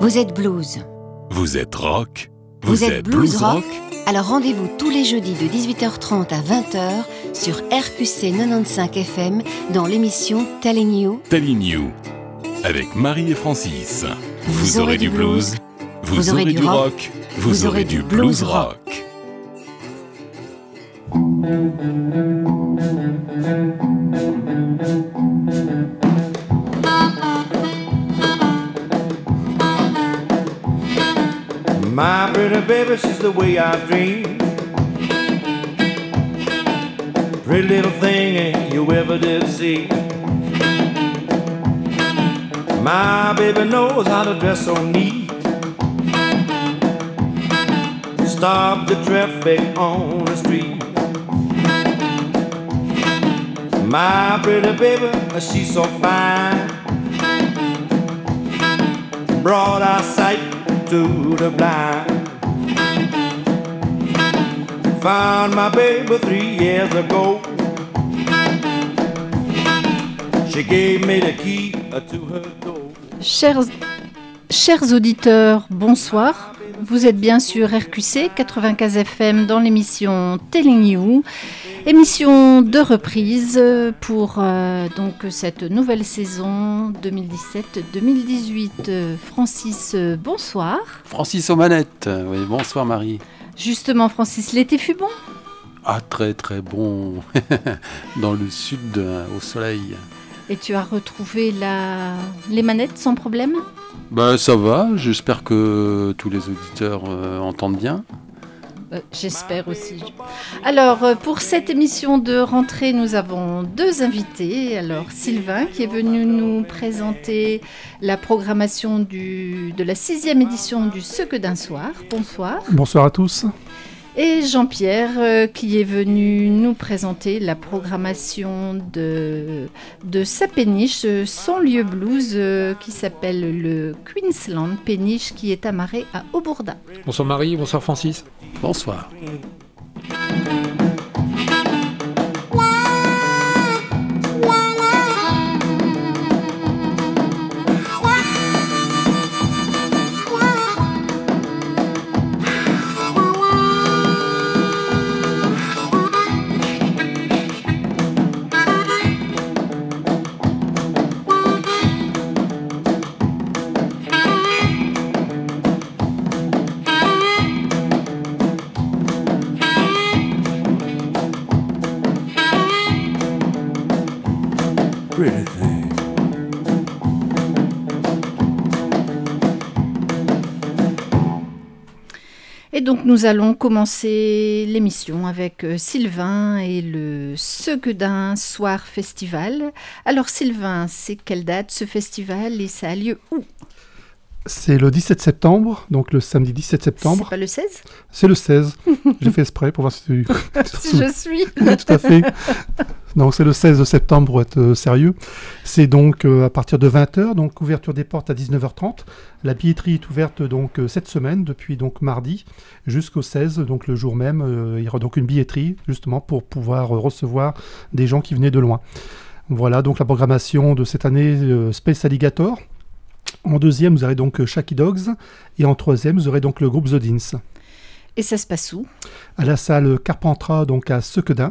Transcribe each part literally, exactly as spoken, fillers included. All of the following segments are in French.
Vous êtes blues. Vous êtes rock. Vous, Vous êtes, êtes blues, blues rock. rock. Alors rendez-vous tous les jeudis de dix-huit heures trente à vingt heures sur R Q C quatre-vingt-quinze F M dans l'émission Telling You. Telling You. Avec Marie et Francis. Vous, vous aurez, aurez du blues, vous, vous aurez, aurez du rock, rock vous, vous aurez du blues rock. rock. My pretty baby, she's the way I dream. Pretty little thing you ever did see. My baby knows how to dress so neat. Stop the traffic on the street. My pretty baby, she's so fine. Broad eyesight to the blind. Found my baby three years ago. She gave me the key to her door. Chers, chers auditeurs, bonsoir. Vous êtes bien sur R Q C quatre-vingt-quinze F M dans l'émission Telling You, émission de reprise pour euh, donc cette nouvelle saison deux mille dix-sept deux mille dix-huit. Francis, bonsoir. Francis aux manettes. Oui, bonsoir Marie. Justement, Francis, l'été fut bon ? Ah, très très bon. Dans le sud, au soleil. Et tu as retrouvé la... les manettes sans problème ? Bah ça va, j'espère que tous les auditeurs euh, entendent bien. Euh, j'espère aussi. Alors, pour cette émission de rentrée, nous avons deux invités. Alors, Sylvain, qui est venu nous présenter la programmation du, de la sixième édition du Ce que d'un soir. Bonsoir. Bonsoir à tous. Et Jean-Pierre, euh, qui est venu nous présenter la programmation de, de sa péniche, son lieu blues, euh, qui s'appelle le Queensland Péniche, qui est amarré à Aubourda. Bonsoir Marie, bonsoir Francis. Bonsoir. Et donc nous allons commencer l'émission avec euh, Sylvain et le Ce que d'un soir festival. Alors Sylvain, c'est quelle date ce festival et ça a lieu où ? C'est le dix-sept septembre, donc le samedi dix-sept septembre. C'est pas le seize ? C'est le seize. J'ai fait exprès pour voir si tu... si je suis. Oui, tout à fait. Donc c'est le seize septembre pour être euh, sérieux. C'est donc euh, à partir de vingt heures, donc ouverture des portes à dix-neuf heures trente. La billetterie est ouverte donc euh, cette semaine, depuis donc mardi jusqu'au seize, donc le jour même. Euh, il y aura donc une billetterie justement pour pouvoir euh, recevoir des gens qui venaient de loin. Voilà donc la programmation de cette année euh, Space Alligator. En deuxième, vous aurez donc Shaky Dogs. Et en troisième, vous aurez donc le groupe The Deans. Et ça se passe où ? À la salle Carpentras, donc à Sequedin.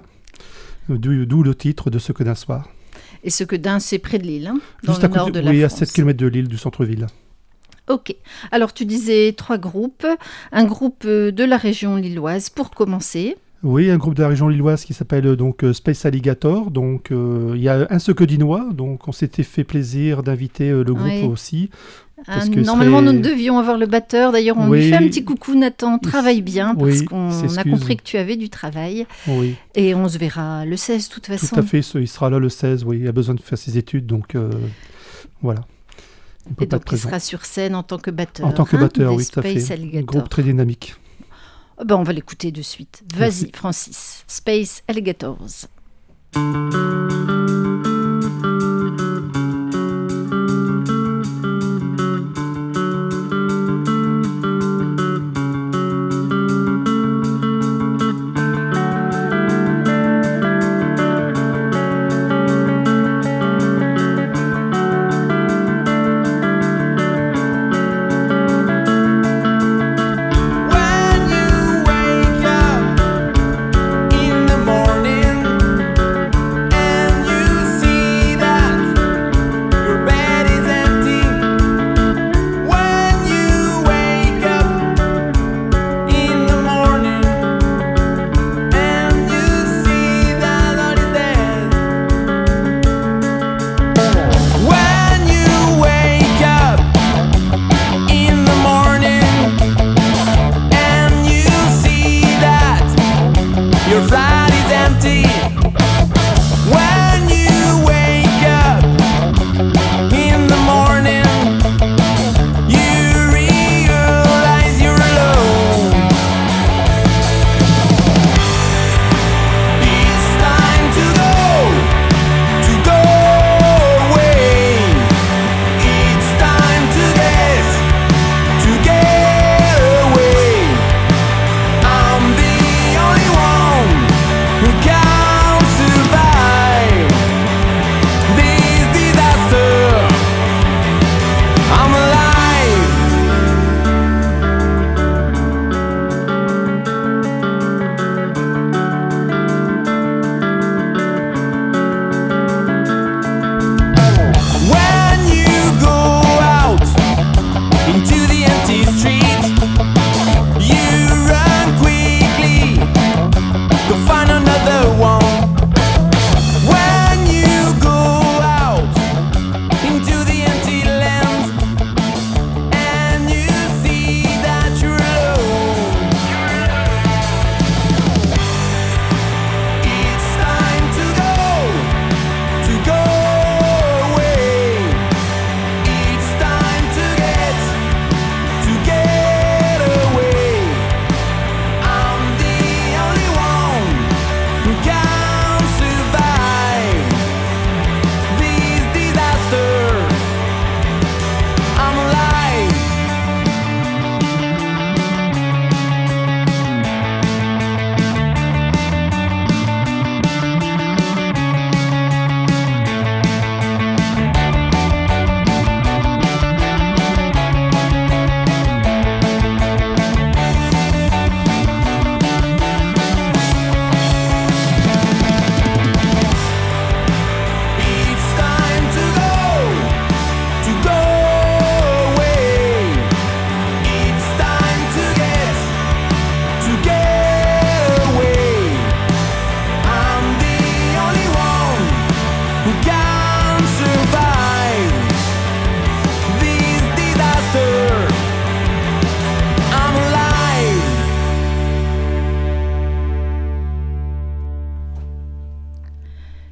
D'où le titre de Ce que d'un soir. Et Sequedin, c'est près de Lille, hein, dans Juste le à côté, nord de la oui, France. à sept kilomètres de Lille, du centre-ville. Ok. Alors, tu disais trois groupes. Un groupe de la région lilloise, pour commencer. Oui, un groupe de la région lilloise qui s'appelle donc Space Alligator. Donc, euh, il y a un Sequedinois. Donc, on s'était fait plaisir d'inviter euh, le groupe oui. aussi. Parce que normalement, serait... nous devions avoir le batteur. D'ailleurs, on oui. lui fait un petit coucou, Nathan. Travaille bien, parce oui, qu'on a compris que tu avais du travail. Oui. Et on se verra le seize, de toute façon. Tout à fait, il sera là le seize. Oui, il a besoin de faire ses études, donc euh, voilà. Et donc, il sera sur scène en tant que batteur. En tant que hein, batteur, oui, tout à fait. Alligator. Groupe très dynamique. Oh ben, on va l'écouter de suite. Vas-y, Merci. Francis. Space Alligators.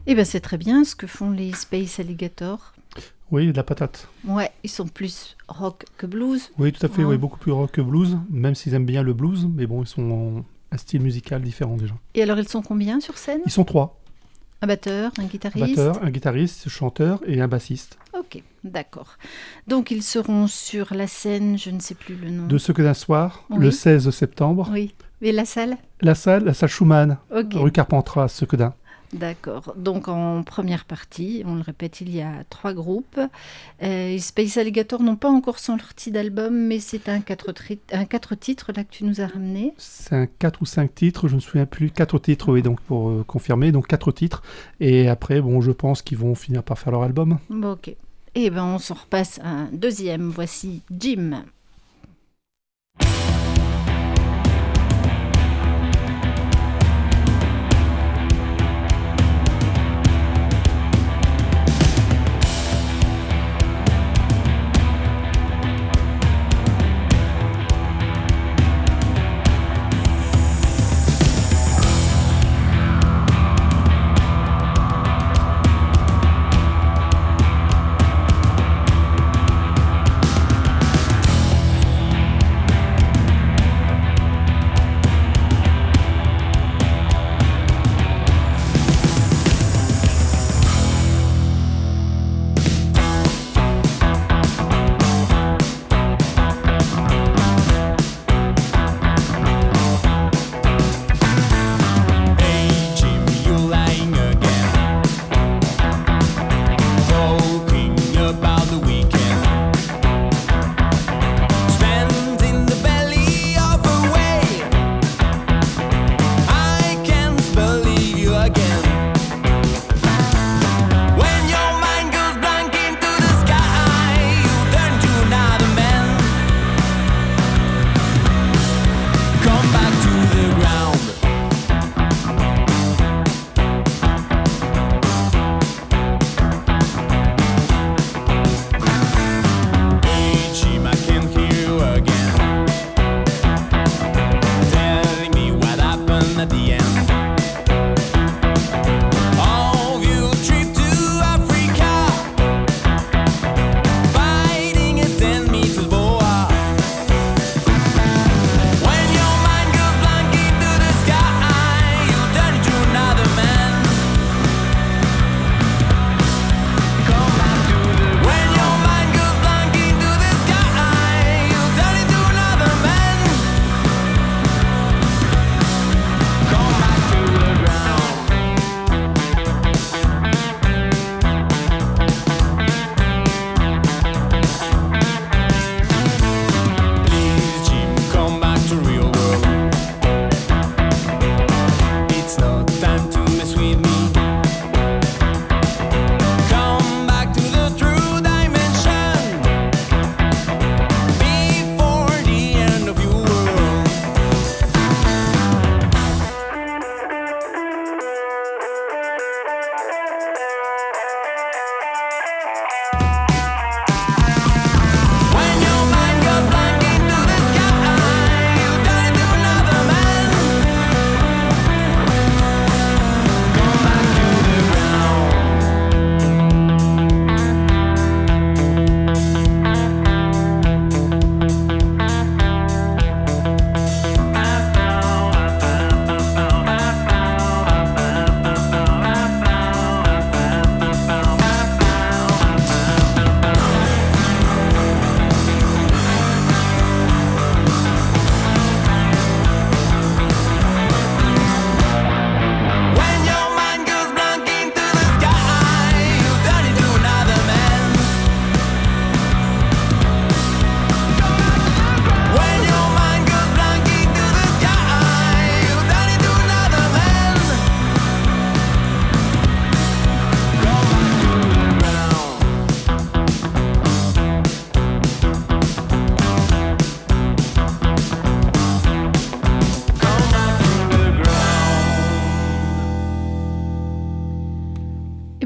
Eh bien, c'est très bien ce que font les Space Alligator. Oui, de la patate. Ouais, ils sont plus rock que blues. Oui, tout à fait, Ouais. oui, beaucoup plus rock que blues, même s'ils aiment bien le blues, mais bon, ils sont en un style musical différent déjà. Et alors, ils sont combien sur scène? Ils sont trois, Un batteur, un un guitariste. batteur, un guitariste, un chanteur et un bassiste. Ok, d'accord. Donc, ils seront sur la scène, je ne sais plus le nom. De ce que d'un soir, Oui. le seize septembre, Oui. Et la salle? la salle, la salle Schumann, Ok. rue Carpentras, ce que d'un. D'accord. Donc en première partie, on le répète, il y a trois groupes. Euh, Space Alligator n'ont pas encore sorti d'album, mais c'est un quatre, tri- un quatre titres là que tu nous as ramené. C'est un quatre ou cinq titres, je ne me souviens plus, quatre titres, oui, donc pour euh, confirmer, donc quatre titres. Et après, bon, je pense qu'ils vont finir par faire leur album. Bon, ok. Et ben on s'en repasse un deuxième. Voici Jim. Thank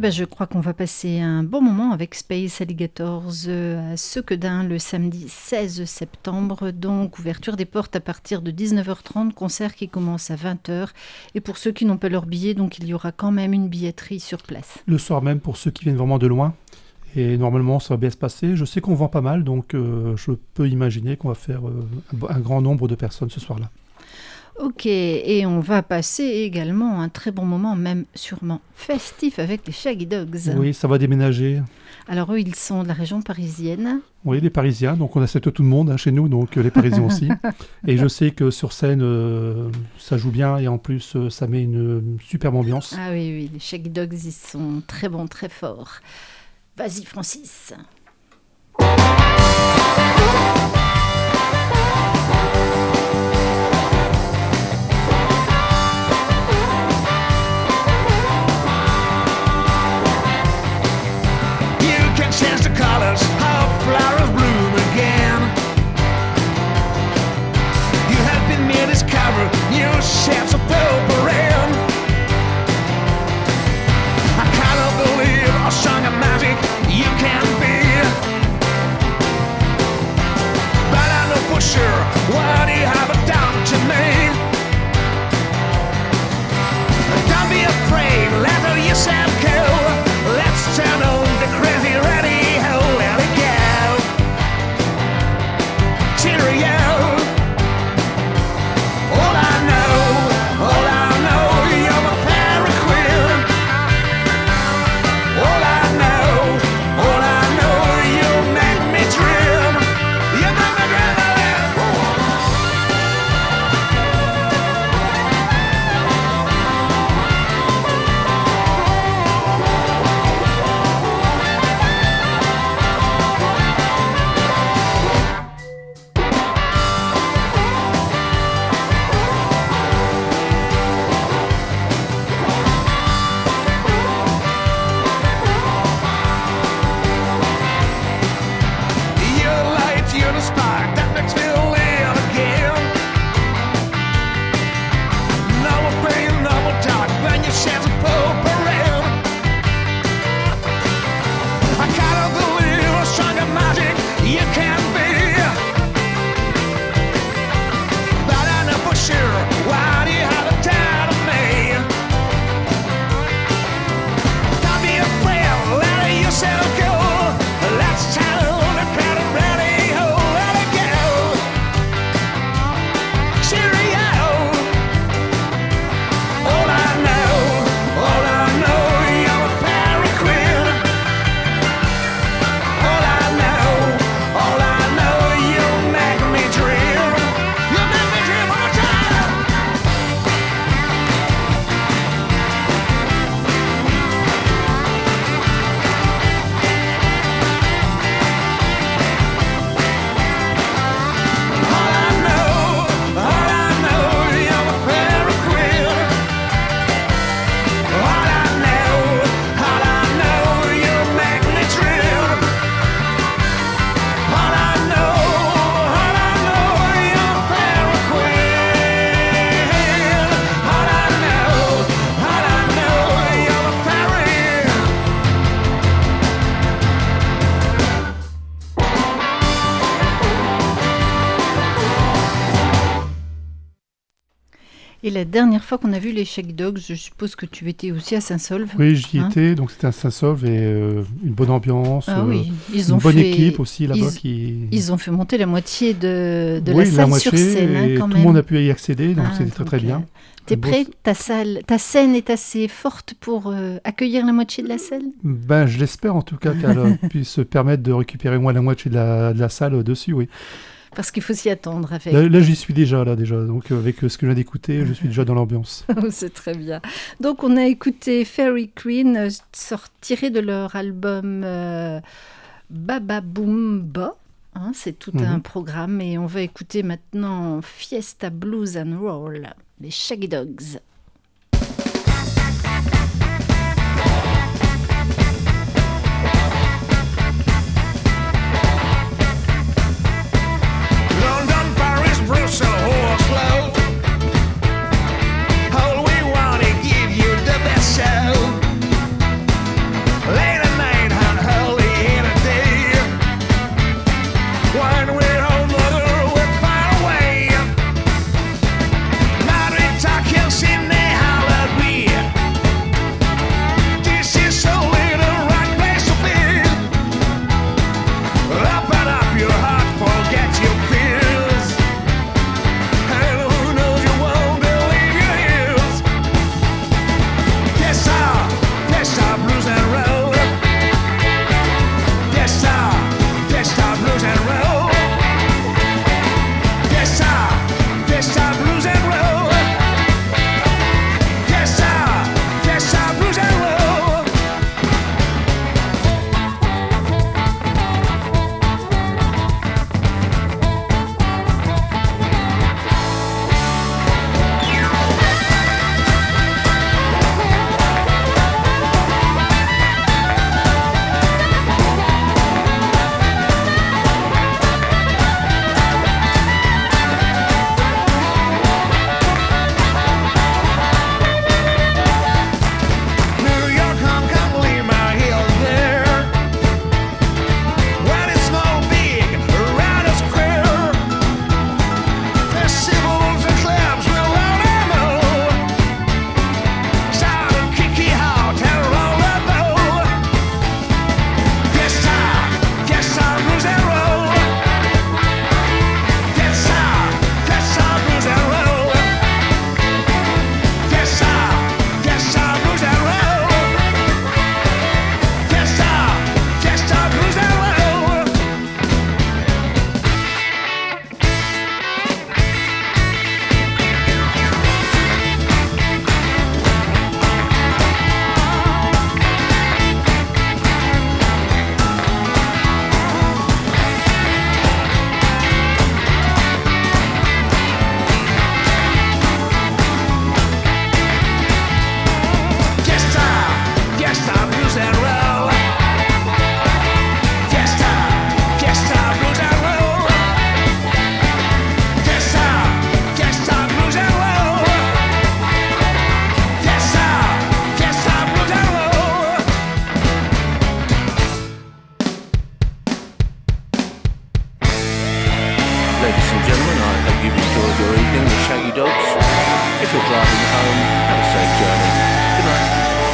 ben, je crois qu'on va passer un bon moment avec Space Alligators euh, à Sequedin le samedi seize septembre. Donc, ouverture des portes à partir de dix-neuf heures trente, concert qui commence à vingt heures. Et pour ceux qui n'ont pas leur billet, donc il y aura quand même une billetterie sur place. Le soir même pour ceux qui viennent vraiment de loin. Et normalement, ça va bien se passer. Je sais qu'on vend pas mal, donc euh, je peux imaginer qu'on va faire euh, un grand nombre de personnes ce soir-là. Ok, et on va passer également un très bon moment, même sûrement festif, avec les Shaggy Dogs. Oui, ça va déménager. Alors eux, ils sont de la région parisienne. Oui, les Parisiens, donc on accepte tout le monde hein, chez nous, donc euh, les Parisiens aussi. Et je sais que sur scène, euh, ça joue bien et en plus, euh, ça met une, une superbe ambiance. Ah oui, oui, les Shaggy Dogs, ils sont très bons, très forts. Vas-y, Francis. Change the colors, how flowers bloom again. You have been me discover new shapes of purple rain. I cannot believe a song of magic you can be. But I know for sure what you have done to me. Don't be afraid, let yourself go. Let's turn on the crazy radio. Let it go. Cheerio. All I know, all I know, you're my fairy queen. All I know, all I know, you make me dream. You make me dream. Et la dernière fois qu'on a vu les Shaggy Dogs, je suppose que tu étais aussi à Saint-Saulve. Oui, j'y hein étais, donc c'était à Saint-Saulve et euh, une bonne ambiance, ah, oui. ils une ont bonne fait, équipe aussi là-bas. Ils, qui... ils ont fait monter la moitié de, de oui, la salle la moitié, sur scène. Hein, et quand tout même. le monde a pu y accéder, donc ah, c'était très très bien. T'es prêt? Ta salle, ta scène est assez forte pour euh, accueillir la moitié de la salle? Ben, je l'espère en tout cas qu'elle puisse se permettre de récupérer moins la moitié de la, de la salle dessus, oui. Parce qu'il faut s'y attendre. Avec... Là, là, j'y suis déjà, là, déjà. Donc, avec ce que je viens d'écouter, je suis déjà dans l'ambiance. C'est très bien. Donc, on a écouté Fairy Queen, euh, tiré de leur album euh, Baba Boom Ba. Hein, c'est tout mm-hmm. un programme. Et on va écouter maintenant Fiesta Blues and Roll, les Shaggy Dogs. So hold slow. All we want to give you the best show. Ladies and gentlemen, I hope you've enjoyed your evening with Shaggy Dogs. If you're driving home, have a safe journey. Good night.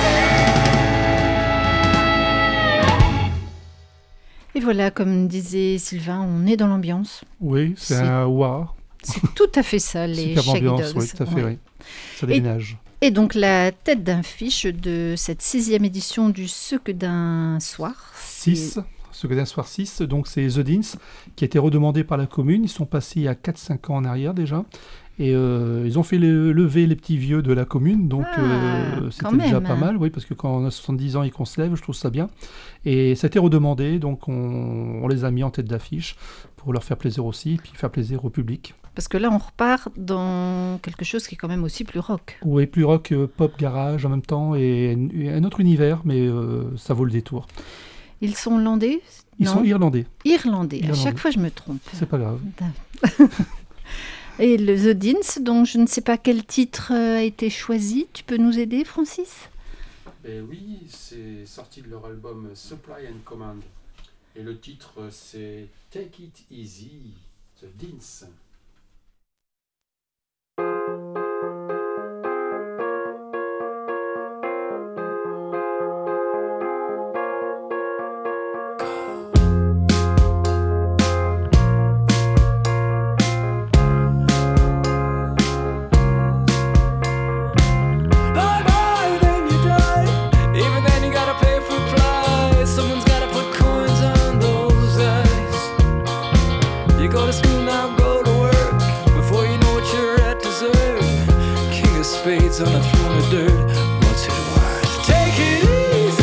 Et voilà, comme disait Sylvain, on est dans l'ambiance. Oui, c'est, C'est- un wah. C'est tout à fait ça, les Super Shaggy ambiance, Dogs. oui, tout à fait, Ouais. oui. Ça Et- déménage. Et donc la tête d'affiche de cette sixième édition du Ce que d'un soir. c'est- six, ce que d'un soir six, donc c'est The Dins, qui a été redemandé par la commune. Ils sont passés il y a quatre cinq ans en arrière déjà. Et euh, ils ont fait le- lever les petits vieux de la commune, donc Ah, euh, quand c'était déjà même, pas hein. mal, oui, parce que quand on a soixante-dix ans et qu'on se lève, je trouve ça bien. Et ça a été redemandé, donc on, on les a mis en tête d'affiche pour leur faire plaisir aussi, puis faire plaisir au public. Parce que là, on repart dans quelque chose qui est quand même aussi plus rock. Oui, plus rock, euh, pop, garage en même temps, et, et un autre univers, mais euh, ça vaut le détour. Ils sont hollandais Ils Non. sont irlandais, Irlandais. À Irlandais. chaque fois, je me trompe. c'est pas grave. Et le The Dins, donc je ne sais pas quel titre euh, a été choisi. Tu peux nous aider, Francis ? Ben oui, c'est sorti de leur album Supply and Command. Et le titre, c'est Take It Easy, The Dins. Bye bye, then you die. Even then you gotta pay for price. Someone's gotta put coins on those eyes. You go to school now, go to work. Before you know what you're at deserve. King of spades on a throne of dirt. What's it worth? Take it easy.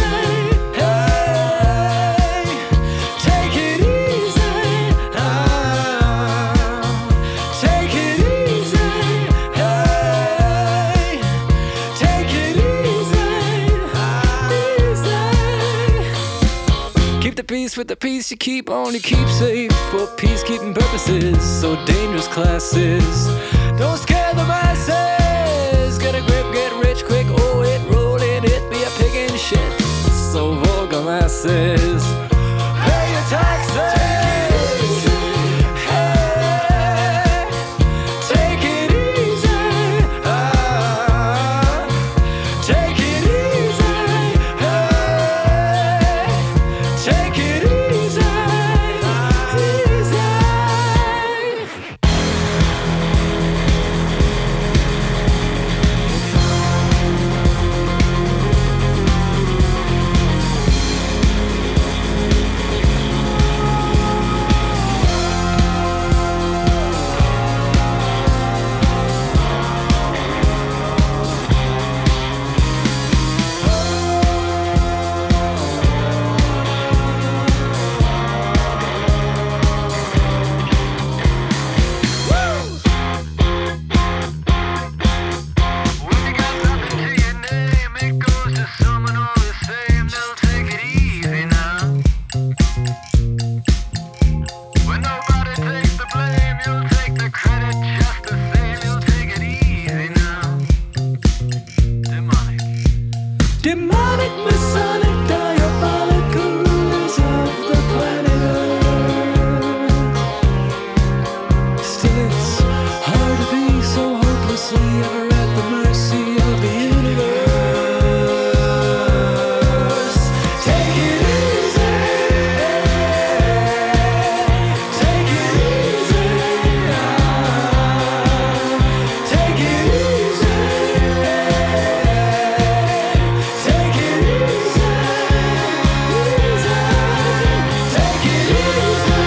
Hey, take it easy. Ah, take it easy. Hey, take it easy. Easy. Keep the peace with the peace you keep, only keep safe for peacekeeping purposes. So dangerous classes. Don't scare the masses. Get a grip, get rich quick. Oh, it, roll it, it be a pig in shit. So vulgar masses. Pay your taxes. Hey, take it easy. Ah, take it easy. Hey, take it easy. Easy. Demonic, Masonic, diabolical rulers of the planet Earth. Still, it's hard to be so hopelessly ever at the mercy of the universe. Take it easy. Take it easy. Ah, take it easy. Take it easy, easy. Take it easy.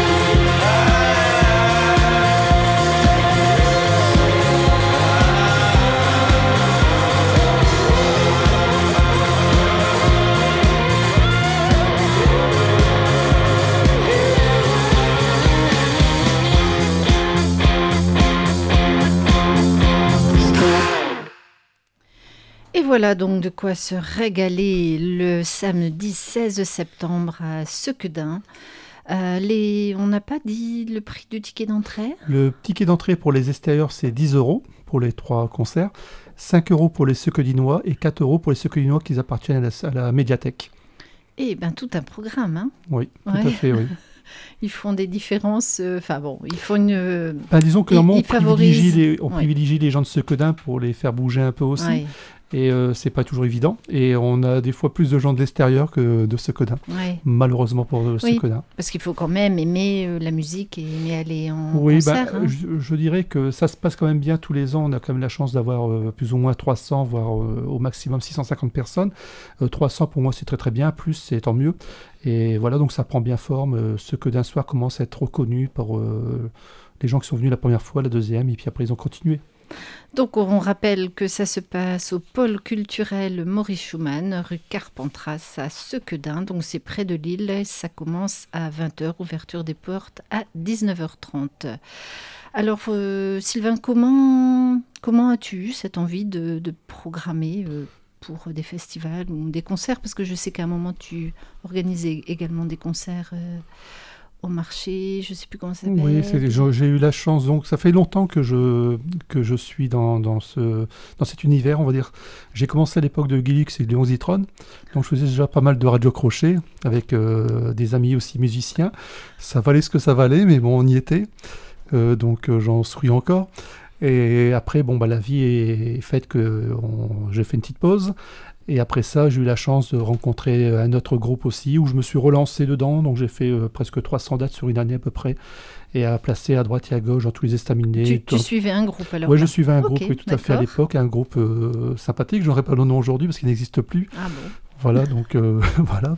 Et voilà donc de quoi se régaler le samedi seize septembre à Sequedin. Euh, les... On n'a pas dit le prix du ticket d'entrée ? Le ticket d'entrée pour les extérieurs, c'est dix euros pour les trois concerts, cinq euros pour les Sequedinois et quatre euros pour les Sequedinois qui appartiennent à la, à la médiathèque. Eh bien, tout un programme, hein ? Oui, tout Ouais. à fait, oui. ils font des différences. Enfin euh, bon, ils font une. Ben, disons que normalement, on, favorisent... privilégie les, on ouais. privilégie les gens de Secodin pour les faire bouger un peu aussi. Ouais. Et euh, c'est pas toujours évident. Et on a des fois plus de gens de l'extérieur que de Secodin. Ouais. Malheureusement pour euh, oui, Secodin. Parce qu'il faut quand même aimer euh, la musique et aimer aller en oui, concert. Bah, hein. je, je dirais que ça se passe quand même bien tous les ans. On a quand même la chance d'avoir euh, plus ou moins trois cents, voire euh, au maximum six cent cinquante personnes. Euh, trois cents pour moi c'est très très bien. Plus c'est tant mieux. Et voilà, donc ça prend bien forme. Euh, Secodin Soir commence à être reconnu par euh, les gens qui sont venus la première fois, la deuxième, et puis après ils ont continué. Donc on rappelle que ça se passe au pôle culturel Maurice Schumann, rue Carpentras à Secodin, donc c'est près de Lille, ça commence à vingt heures, ouverture des portes à dix-neuf heures trente. Alors euh, Sylvain, comment, comment as-tu eu cette envie de, de programmer euh, pour des festivals ou des concerts? Parce que je sais qu'à un moment tu organisais également des concerts euh, au marché, je ne sais plus comment ça s'appelle. Oui, c'est, j'ai eu la chance, donc ça fait longtemps que je, que je suis dans, dans, ce, dans cet univers, on va dire. J'ai commencé à l'époque de Gilux et de Zitron, donc je faisais déjà pas mal de radio crochet avec euh, des amis aussi musiciens. Ça valait ce que ça valait, mais bon, on y était, euh, donc euh, j'en souris encore. Et après, bon, bah, la vie est faite que on, j'ai fait une petite pause. Et après ça, j'ai eu la chance de rencontrer un autre groupe aussi, où je me suis relancé dedans. Donc j'ai fait euh, presque trois cents dates sur une année à peu près, et à placer à droite et à gauche dans tous les estaminets. Tu, tu dans... suivais un groupe alors? Oui, je suivais un okay, groupe, oui, tout d'accord. à fait à l'époque, un groupe euh, sympathique. Je n'aurais pas le nom aujourd'hui parce qu'il n'existe plus. Ah bon? Voilà, donc euh, voilà.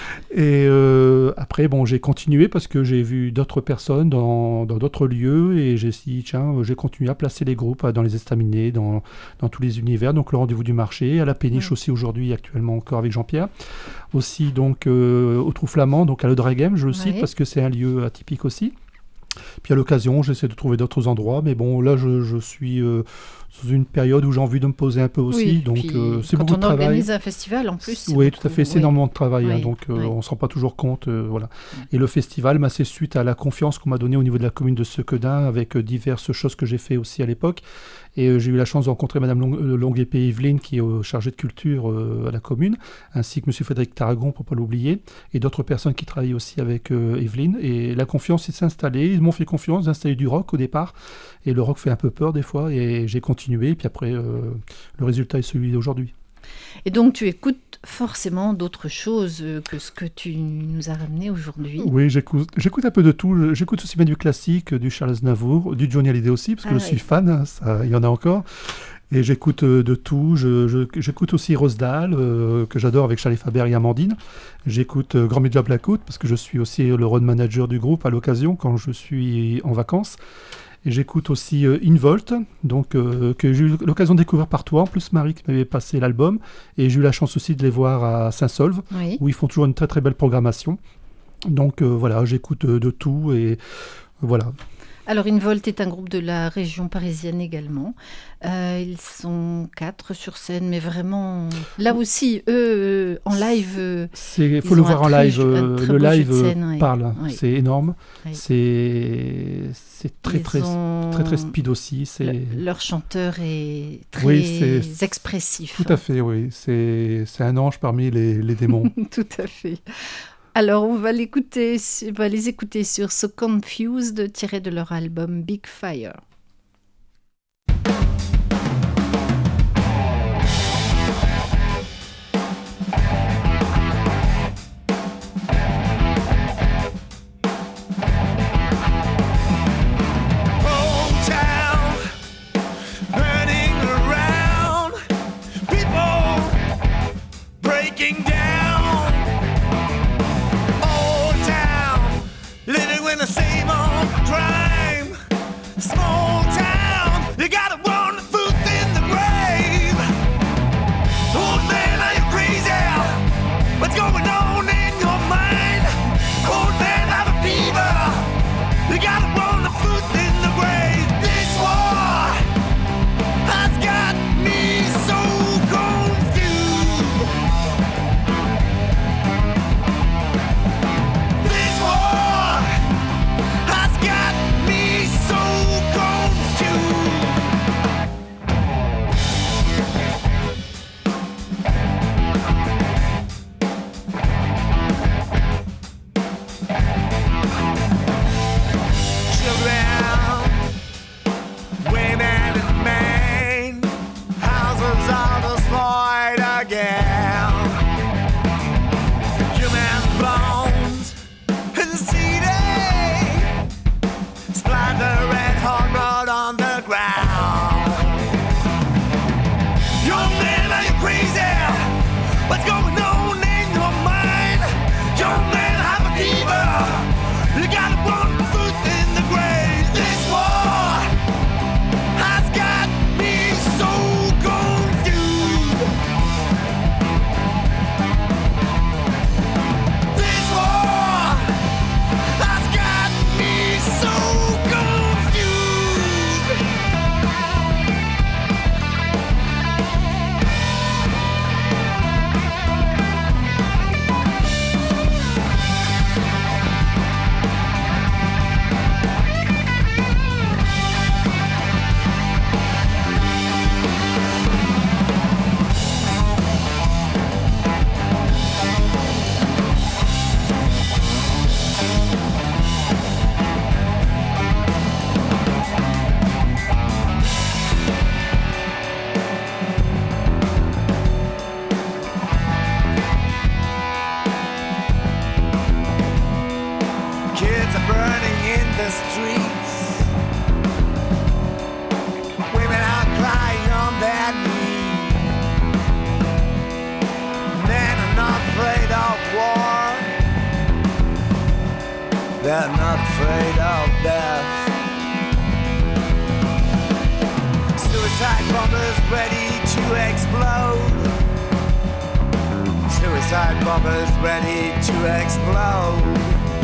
Et euh, après, bon, j'ai continué parce que j'ai vu d'autres personnes dans, dans d'autres lieux, et j'ai dit, tiens, j'ai continué à placer les groupes dans les estaminets, dans, dans tous les univers. Donc le rendez-vous du marché, à la péniche ouais. aussi aujourd'hui, actuellement encore avec Jean-Pierre. Aussi donc euh, au Trou Flamand, donc à Le Draghem, je le cite ouais. parce que c'est un lieu atypique aussi. Puis à l'occasion, j'essaie de trouver d'autres endroits, mais bon, là, je, je suis euh, sous une période où j'ai envie de me poser un peu aussi, oui, donc euh, c'est beaucoup de travail. Quand on organise un festival, en plus, oui, beaucoup, tout à fait, c'est oui. énormément de travail, oui, hein, donc euh, oui. on ne se rend pas toujours compte, euh, voilà. Oui. Et le festival, bah, c'est suite à la confiance qu'on m'a donnée au niveau de la commune de Secodin, avec euh, diverses choses que j'ai fait aussi à l'époque. Et euh, j'ai eu la chance de rencontrer Madame Long- euh, Longuepée Yveline, qui est euh, chargée de culture euh, à la commune, ainsi que Monsieur Frédéric Tarragon, pour ne pas l'oublier, et d'autres personnes qui travaillent aussi avec euh, Yveline. Et la confiance s'est installée. Ils m'ont fait confiance d'installer du rock au départ. Et le rock fait un peu peur des fois. Et j'ai continué. Et puis après, euh, le résultat est celui d'aujourd'hui. Et donc, tu écoutes forcément d'autres choses que ce que tu nous as ramené aujourd'hui. Oui, j'écoute, j'écoute un peu de tout. J'écoute aussi bien du classique, du Charles Aznavour, du Johnny Hallyday aussi, parce que ah, je oui. suis fan, ça, il y en a encore. Et j'écoute euh, de tout. Je, je, j'écoute aussi Rose Dahl, euh, que j'adore, avec Charlie Faber et Amandine. J'écoute euh, Grand Media Blackwood, parce que je suis aussi le road manager du groupe à l'occasion, quand je suis en vacances. Et j'écoute aussi euh, Involt, donc, euh, que j'ai eu l'occasion de découvrir par toi. En plus, Marie qui m'avait passé l'album. Et j'ai eu la chance aussi de les voir à Saint-Saulve, oui. où ils font toujours une très très belle programmation. Donc euh, voilà, j'écoute euh, de tout. Et euh, voilà. Alors, Involt est un groupe de la région parisienne également. Euh, ils sont quatre sur scène, mais vraiment, là aussi, eux, euh, en live... Il faut le voir en live. Euh, le live scène, parle, oui. C'est énorme. Oui. C'est, c'est très, très, ont... très, très speed aussi. C'est... Le, leur chanteur est très oui, c'est, expressif. Tout à fait, oui. C'est, c'est un ange parmi les, les démons. Tout à fait. Alors, on va, l'écouter, on va les écouter sur So Confused, tiré de leur album Big Fire. The same old crime, small afraid of death. Suicide bombers ready to explode. Suicide bombers ready to explode.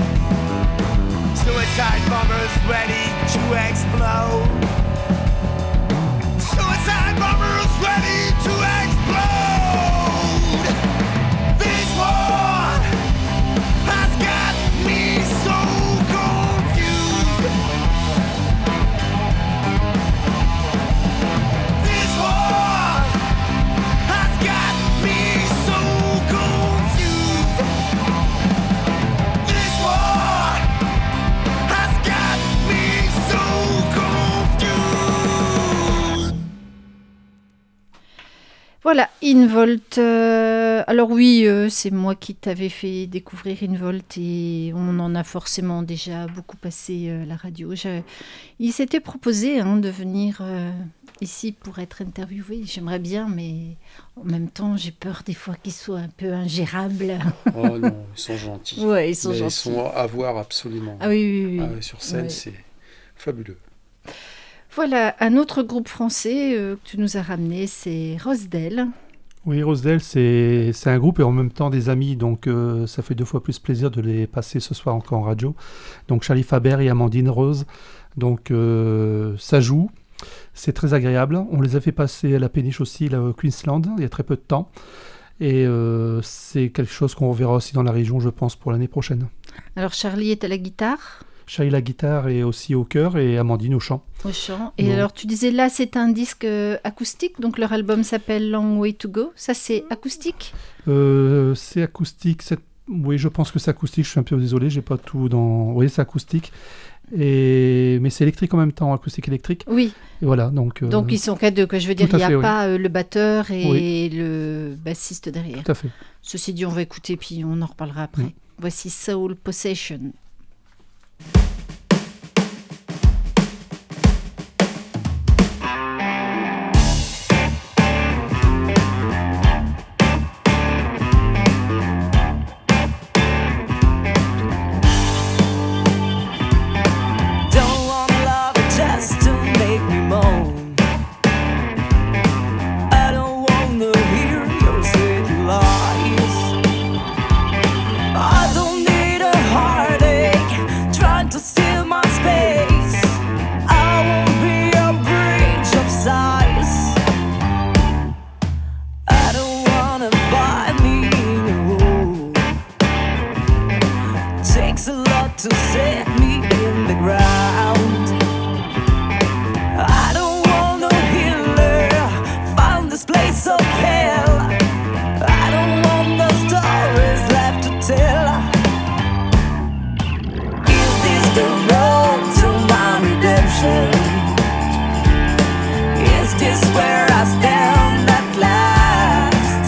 Suicide bombers ready to explode. Suicide bombers ready to explode. This war has got me so confused. This war has got me so confused. This war has got me so confused. Voilà, Involt. Euh, alors oui, euh, c'est moi qui t'avais fait découvrir Involt et on en a forcément déjà beaucoup passé euh, à la radio. Je, il s'était proposé hein, de venir euh, ici pour être interviewé. J'aimerais bien, mais en même temps, j'ai peur des fois qu'il soit un peu ingérable. Oh non, ils sont gentils. Ouais, ils sont Mais gentils. Ils sont à voir absolument. Ah oui, oui, oui. Ah ouais, sur scène, Ouais. c'est fabuleux. Voilà, un autre groupe français euh, que tu nous as ramené, c'est Rosedale. Oui, Rosedale, c'est c'est un groupe et en même temps des amis, donc euh, ça fait deux fois plus plaisir de les passer ce soir encore en radio. Donc Charlie Faber et Amandine Rose, donc euh, ça joue, c'est très agréable. On les a fait passer à la péniche aussi, là, au Queensland, il y a très peu de temps. Et euh, c'est quelque chose qu'on reverra aussi dans la région, je pense, pour l'année prochaine. Alors Charlie est à la guitare, Charlie la guitare et aussi au chœur et Amandine au chant. au chant. Et Bon. alors tu disais là c'est un disque euh, acoustique, donc leur album s'appelle Long Way to Go. Ça c'est acoustique? Euh, c'est acoustique, c'est... oui, je pense que c'est acoustique, je suis un peu désolé, j'ai pas tout dans... Oui, c'est acoustique, et... mais c'est électrique en même temps, acoustique électrique. Oui, Et voilà, donc... euh, donc ils sont qu'à deux, que je veux dire, tout il à n'y a fait, oui. pas euh, le batteur et Oui. le bassiste derrière. Tout à fait. Ceci dit, on va écouter puis on en reparlera après. Mm. Voici Soul Possession. Don't want love just to make me moan. I don't wanna hear your sweet lies. I don't need a heartache trying to steal my space. I won't be a breach of size. I don't wanna find me in a hole. Takes a lot to set me in the ground. I don't want no healer, found this place of hell. I don't want the stories left to tell. Is this the road to my redemption? Is this where I stand at last?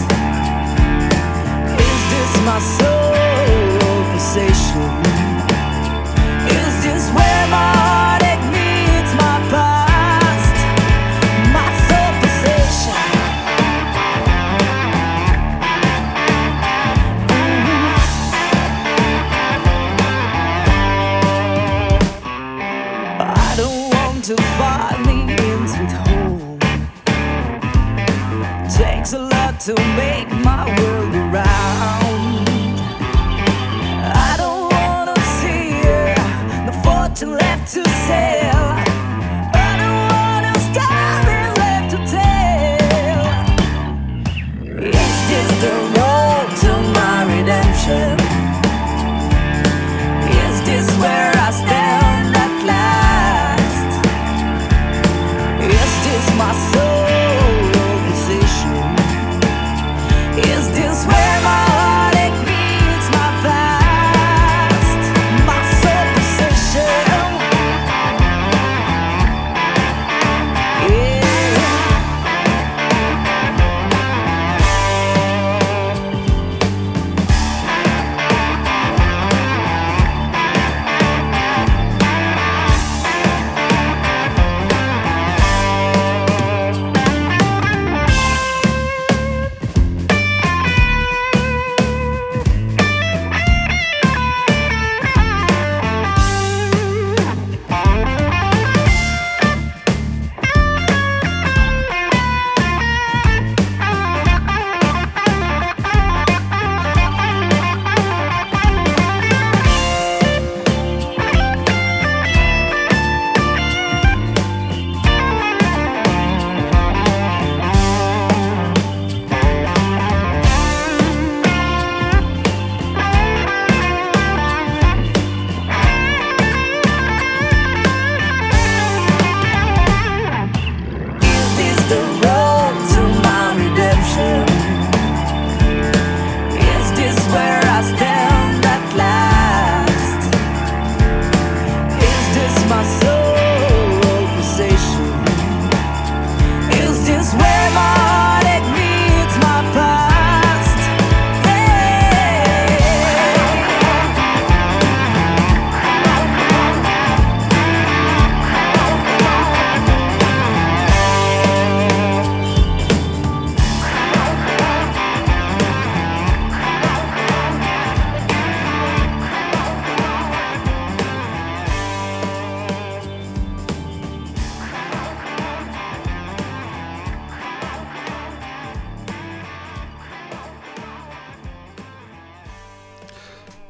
Is this my soul possession? Is this where my heartache meets my past? My soul possession. I don't want to find me in sweet home. Takes a lot to make my world go round. I don't wanna see her, no fortune left to sell. I don't want a story left to tell. Is this the road to my redemption? Is this where I stand at last? Is this my soul position? Is this where my heartache meets my past? My soul possession.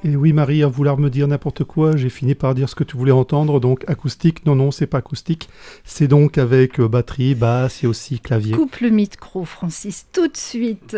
Et oui, Marie, à vouloir me dire n'importe quoi, j'ai fini par dire ce que tu voulais entendre. Donc acoustique, non, non, c'est pas acoustique. C'est donc avec euh, batterie, basse et aussi clavier. Coupe le micro, Francis, tout de suite.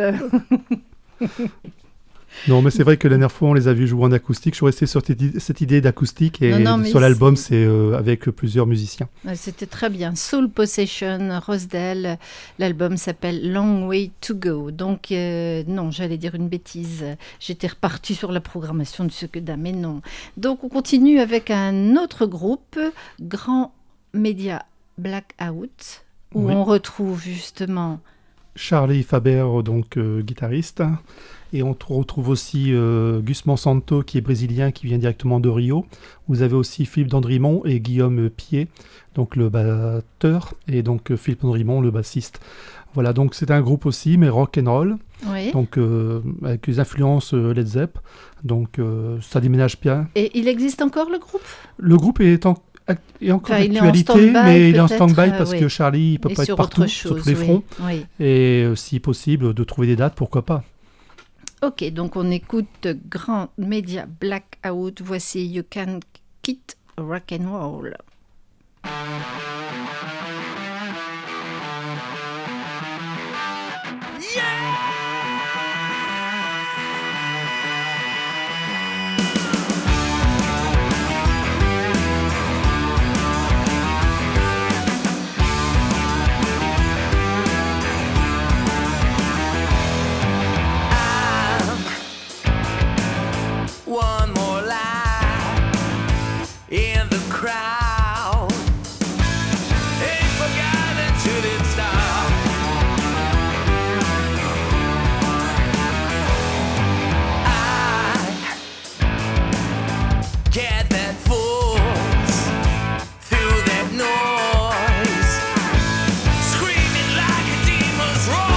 Non, mais c'est vrai que la dernière fois, on les a vus jouer en acoustique. Je suis resté sur cette idée d'acoustique et non, non, sur l'album, c'est, c'est euh, avec plusieurs musiciens. C'était très bien. Soul Possession, Rosedale. L'album s'appelle Long Way to Go. Donc, euh, non, j'allais dire une bêtise. J'étais repartie sur la programmation de Sukedah, mais non. Donc, on continue avec un autre groupe, Grand Media Blackout, où oui. on retrouve justement Charlie Faber, donc euh, guitariste. Et on t- retrouve aussi euh, Gus Monsanto, qui est brésilien, qui vient directement de Rio. Vous avez aussi Philippe Dandrimon et Guillaume Pied, donc le batteur, et donc euh, Philippe Dandrimon, le bassiste. Voilà, donc c'est un groupe aussi, mais rock and roll, oui. donc euh, avec les influences euh, Led Zepp. Donc euh, ça déménage bien. Et il existe encore le groupe ? Le groupe est en est encore enfin, d'actualité, mais il est en stand-by parce euh, que oui. Charlie ne peut et pas sur être partout, autre chose, sur tous les oui. fronts. Oui. Et euh, si possible, de trouver des dates, pourquoi pas. Ok, donc on écoute Grand Media Blackout. Voici You Can Quit Rock and Roll. One more lie in the crowd. Ain't forgotten till it stop. I get that force through that noise, screaming like a demon's roar.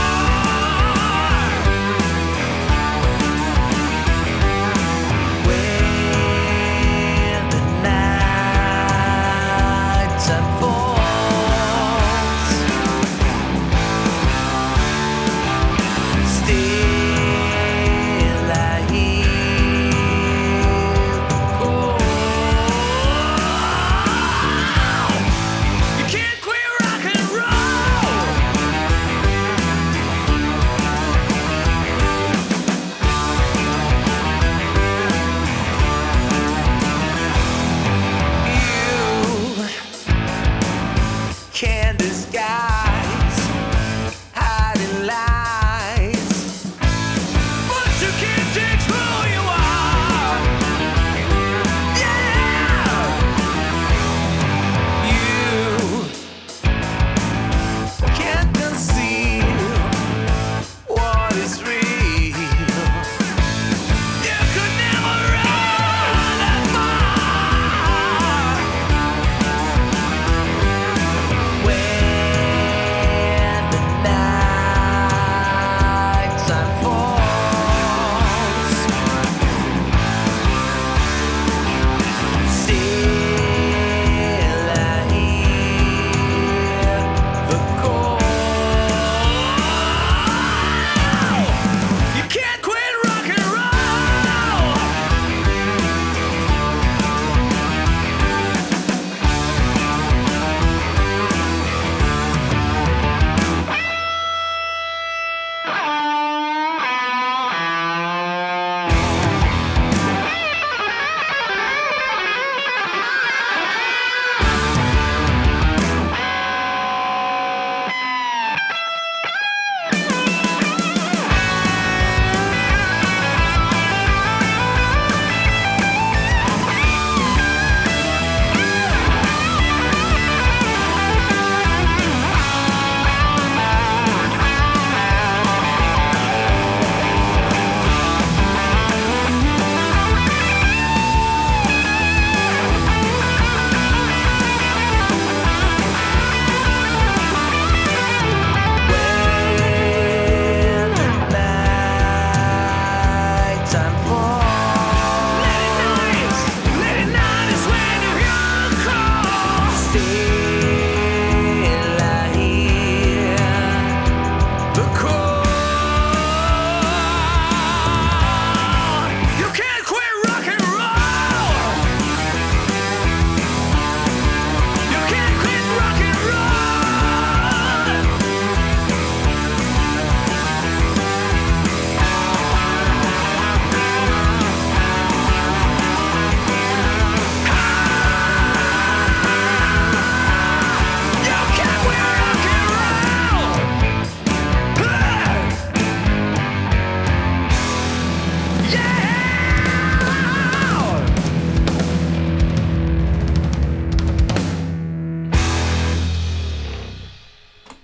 Can't disguise hiding lies, but you can't change who you are. Yeah, you can't conceal what is real. You could never run that far. When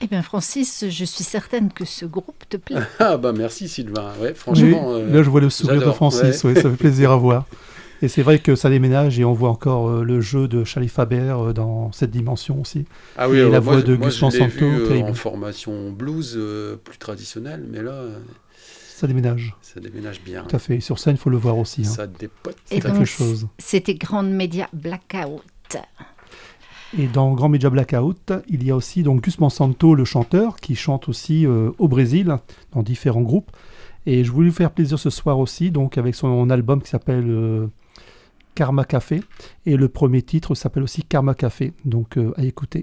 Eh bien, Francis, je suis certaine que ce groupe te plaît. Ah bah merci Sylvain, ouais, franchement. Oui, euh, là, je vois le sourire de j'adore, Francis, ouais. ouais, ça fait plaisir à voir. Et c'est vrai que ça déménage et on voit encore euh, le jeu de Charlie Faber euh, dans cette dimension aussi. Ah oui, et alors la moi, voix je- de moi, Gus je l'ai Monsanto, vu, euh, terrible. en formation blues euh, plus traditionnelle, mais là, euh, Ça déménage, ça déménage bien. tout à fait. Et sur scène, il faut le voir aussi. Hein. Ça dépote. Et quelque donc, chose. c'était Grande Média Blackout. Et dans Grand Media Blackout, il y a aussi donc Gus Monsanto, le chanteur, qui chante aussi euh, au Brésil, dans différents groupes. Et je voulais vous faire plaisir ce soir aussi, donc avec son album qui s'appelle euh, Karma Café. Et le premier titre s'appelle aussi Karma Café, donc euh, à écouter.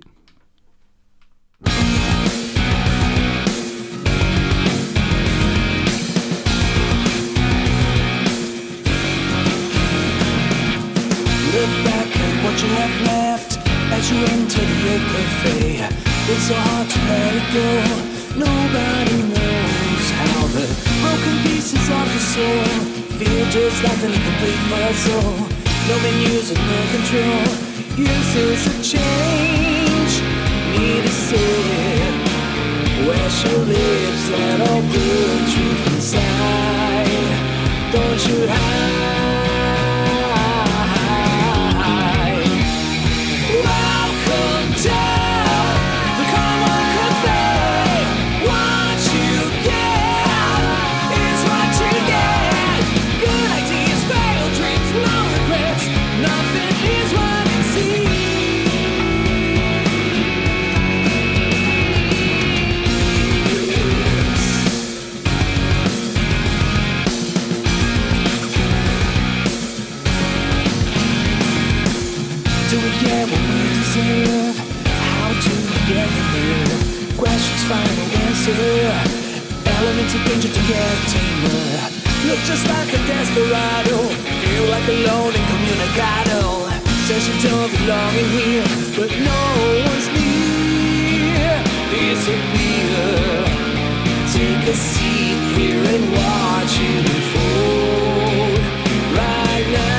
Look back at what you have left as you enter the old cafe. It's so hard to let it go. Nobody knows how the broken pieces of your soul feel just like an incomplete puzzle. No menus and no control. Uses a change. Need a sip. Where she lives, let all the truth inside. Don't you hide. Welcome to the Karma Cafe. What you get is what you get. Good ideas, failed dreams, no regrets. Nothing is what it seems. Do we get what we deserve? How do we get there? Questions find no answer. Elements of danger to get tamer. Look just like a desperado. Feel like alone incommunicado. Says you don't belong in here, but no one's near. Disappear. Take a seat here and watch it unfold. Right now.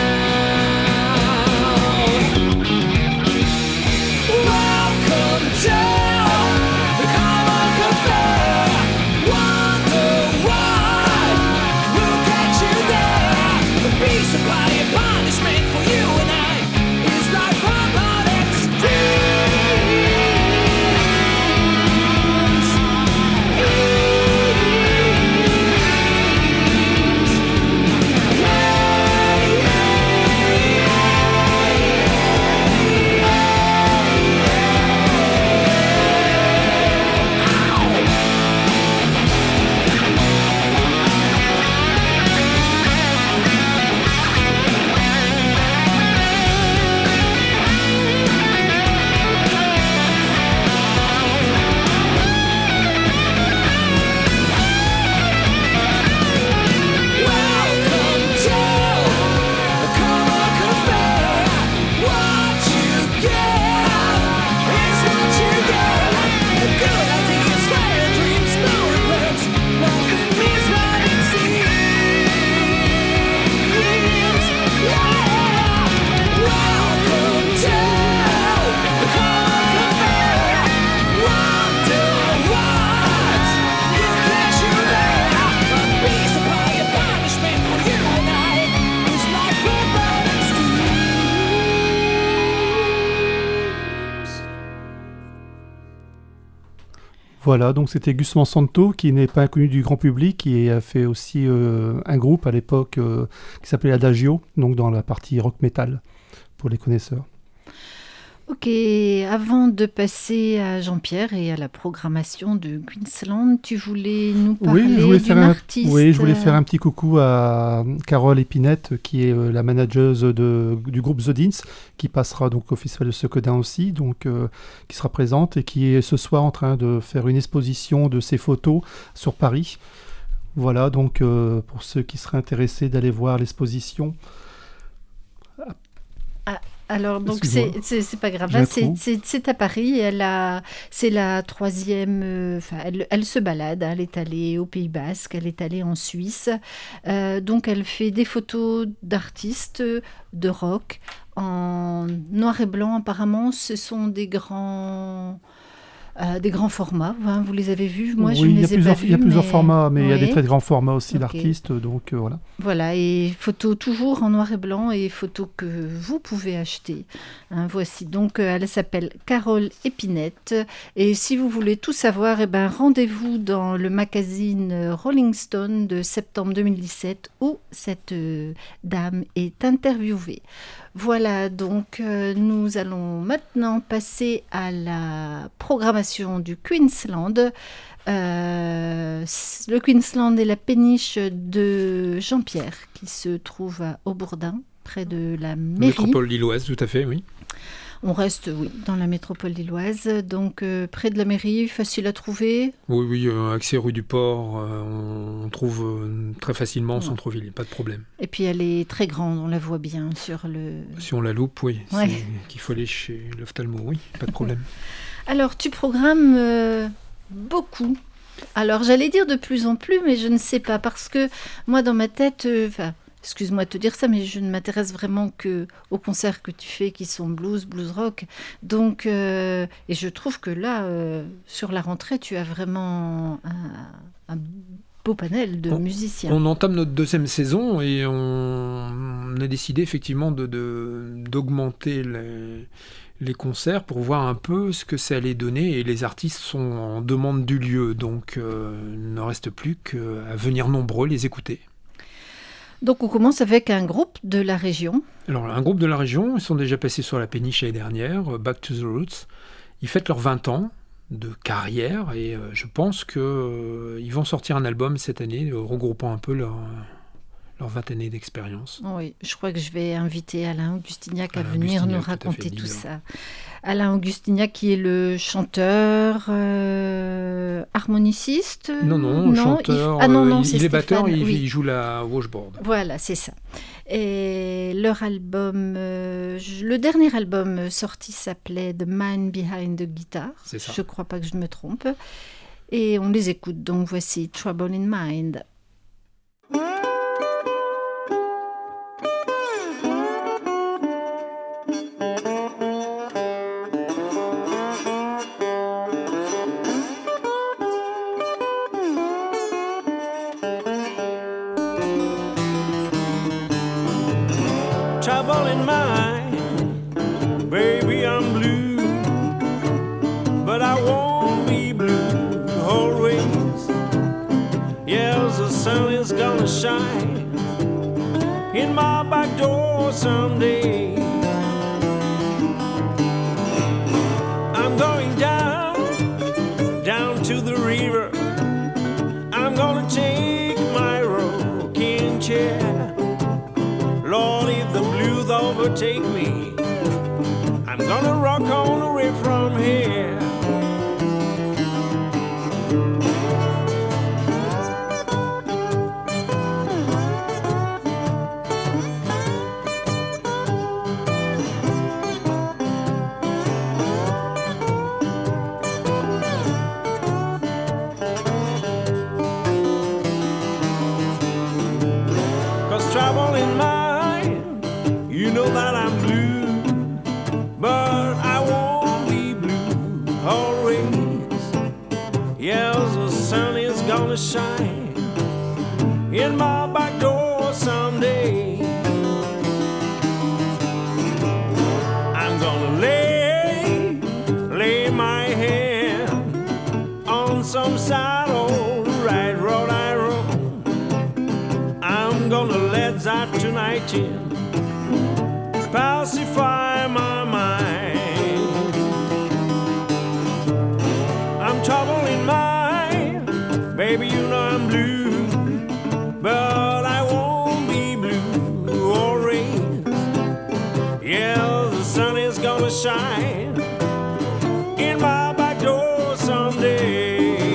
Welcome to the Karma Cafe. Wonder what will get you there. The peace supply and punishment for you and I is life upon Welcome to the Karma Cafe. What you get is what you get. The good ideas, fair dreams, no regrets. Nothing is what it seems. Yeah. Welcome to the Karma Cafe. Wonder what will get you there. A piece of pie and punishment for you and I is life upon its dreams. Voilà, donc c'était Gus Monsanto, qui n'est pas inconnu du grand public, et a fait aussi euh, un groupe à l'époque euh, qui s'appelait Adagio, donc dans la partie rock metal, pour les connaisseurs. Ok, avant de passer à Jean-Pierre et à la programmation de Queensland, tu voulais nous parler Oui, je voulais d'une faire un, artiste. oui, je voulais euh, faire un petit coucou à Carole Épinette, qui est euh, la manageuse de, du groupe The Deans, qui passera donc au Festival de Secodin aussi, donc euh, qui sera présente et qui est ce soir en train de faire une exposition de ses photos sur Paris. Voilà, donc euh, pour ceux qui seraient intéressés d'aller voir l'exposition. Alors, donc, Excuse-moi. c'est, c'est, c'est pas grave. J'ai Là, un c'est, trou. c'est, c'est à Paris. Elle a, c'est la troisième. euh, Enfin, elle, elle se balade. hein, Elle est allée au Pays Basque. Elle est allée en Suisse. Euh, donc, elle fait des photos d'artistes de rock en noir et blanc. Apparemment, ce sont des grands. euh, des grands formats. Hein, vous les avez vus? Moi, oui, je ne les ai pas vus. Il y a plusieurs mais... formats, mais il ouais. y a des très grands formats aussi okay. d'artistes. Donc euh, voilà. Voilà, et photos toujours en noir et blanc et photos que vous pouvez acheter. Hein, voici donc, euh, elle s'appelle Carole Épinette. Et si vous voulez tout savoir, eh ben, rendez-vous dans le magazine Rolling Stone de septembre deux mille dix-sept où cette euh, dame est interviewée. Voilà, donc euh, nous allons maintenant passer à la programmation du Queensland. Euh, le Queensland est la péniche de Jean-Pierre qui se trouve à Aubourdin, près de la mairie. Métropole lilloise, tout à fait, oui. On reste, oui, dans la métropole lilloise, donc euh, près de la mairie, facile à trouver. Oui, oui, euh, accès rue du Port, euh, on, on trouve euh, très facilement au ouais. centre-ville, pas de problème. Et puis elle est très grande, on la voit bien sur le... Si on la loupe, oui, ouais. c'est qu'il faut aller chez l'ophtalmo, oui, pas de problème. Alors, tu programmes euh, beaucoup. Alors, j'allais dire de plus en plus, mais je ne sais pas, parce que moi, dans ma tête... Euh, excuse-moi de te dire ça, mais je ne m'intéresse vraiment qu'aux concerts que tu fais qui sont blues, blues rock. Donc, euh, et je trouve que là, euh, sur la rentrée, tu as vraiment un, un beau panel de on, musiciens. On entame notre deuxième saison et on, on a décidé effectivement de, de, d'augmenter les, les concerts pour voir un peu ce que ça allait donner. Et les artistes sont en demande du lieu, donc euh, il ne reste plus qu'à venir nombreux les écouter. Donc on commence avec un groupe de la région. Alors un groupe de la région, ils sont déjà passés sur la péniche l'année dernière, Back to the Roots. Ils fêtent leurs vingt ans de carrière et euh, je pense qu'ils euh, vont sortir un album cette année, euh, regroupant un peu leur, leur vingt années d'expérience. Oui, je crois que je vais inviter Alain Augustignac à Alain venir Augustignac, nous tout raconter fait, tout ça. Alain Augustignac qui est le chanteur, euh, harmoniciste. Non, non, non chanteur. Il, ah non, non, il, c'est il est batteur, il, oui. il joue la washboard. Voilà, c'est ça. Et leur album, euh, le dernier album sorti s'appelait The Mind Behind the Guitar. C'est ça. Je ne crois pas que je me trompe. Et on les écoute, donc voici Trouble in Mind. Trouble in mind, baby, I'm blue, but I won't be blue always. Yes, the sun is gonna shine in my back door someday. I'm going down, down to the river. I'm gonna take my rocking chair. Lord, if the blues overtake me, I'm gonna rock on away from here. Cause trouble in mind, you know that I'm blue, but I won't be blue always. Yes, the sun is gonna shine in my back door someday. I'm gonna lay, lay my hand on some side old right road I roam. I'm gonna let that tonight in pacify my mind. I'm trouble in mind, baby, you know I'm blue, but I won't be blue always. Yeah, the sun is gonna shine in my back door someday.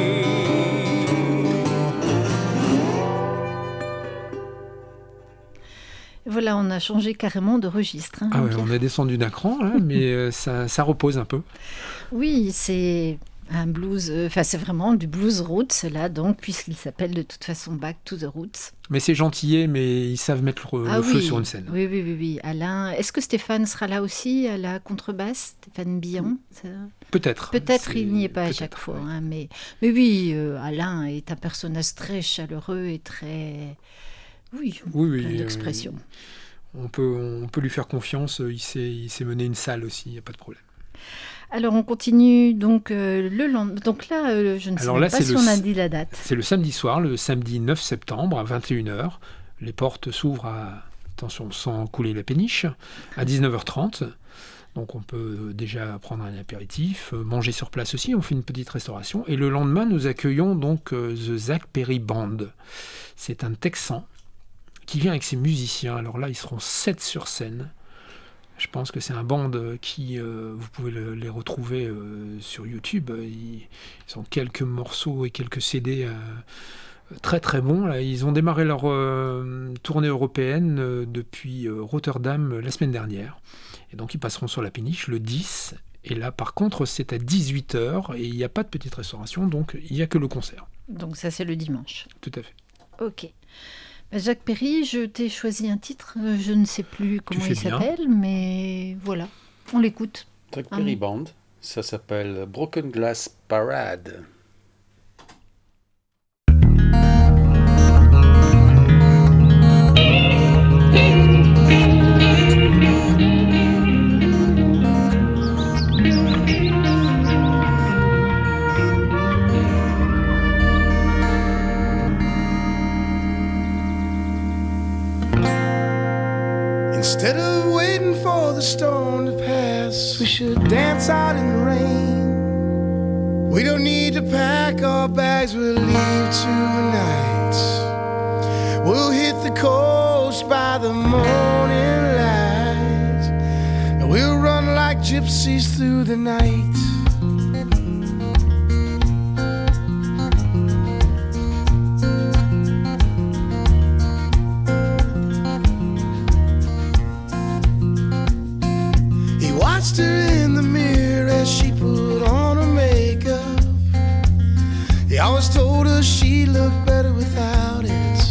Voilà, on a changé carrément de registre. Hein, ah ouais, on est descendu d'un cran, là, mais euh, ça, ça repose un peu. Oui, c'est... Un blues, enfin euh, c'est vraiment du blues roots là, donc puisqu'il s'appelle de toute façon Back to the Roots. Mais c'est gentillé, mais ils savent mettre le, ah, le oui. feu sur une scène. Oui, oui, oui, oui. Alain, est-ce que Stéphane sera là aussi à la contrebasse, Stéphane Billon? Ça... Peut-être. Peut-être il n'y est pas à chaque oui. fois, hein, mais mais oui, euh, Alain est un personnage très chaleureux et très, oui, oui, oui plein d'expression. Euh, on peut, on peut lui faire confiance. Il sait, il sait mener une salle aussi. Il n'y a pas de problème. Alors on continue donc euh, le lendemain. Donc là, euh, je ne sais Alors là, pas si le, on a dit la date. C'est le samedi soir, le samedi neuf septembre à vingt et une heures. Les portes s'ouvrent à, attention, sans couler la péniche, à dix-neuf heures trente. Donc on peut déjà prendre un apéritif, manger sur place aussi. On fait une petite restauration. Et le lendemain, nous accueillons donc euh, The Zach Perry Band. C'est un Texan qui vient avec ses musiciens. Alors là, ils seront sept sur scène. Je pense que c'est un band qui, euh, vous pouvez le, les retrouver euh, sur YouTube. Ils, ils ont quelques morceaux et quelques C D euh, très très bons. Là, ils ont démarré leur euh, tournée européenne euh, depuis euh, Rotterdam la semaine dernière. Et donc ils passeront sur la péniche le dix. Et là par contre c'est à dix-huit heures et il n'y a pas de petite restauration, donc il n'y a que le concert. Donc ça c'est le dimanche. Tout à fait. Ok. Jacques Perry, je t'ai choisi un titre, je ne sais plus comment il bien. s'appelle, mais voilà, on l'écoute. Jacques Perry Band, ça s'appelle Broken Glass Parade. Instead of waiting for the storm to pass, we should dance out in the rain. We don't need to pack our bags, we'll leave tonight. We'll hit the coast by the morning light, and we'll run like gypsies through the night. Watched her in the mirror as she put on her makeup. He always told her she looked better without it.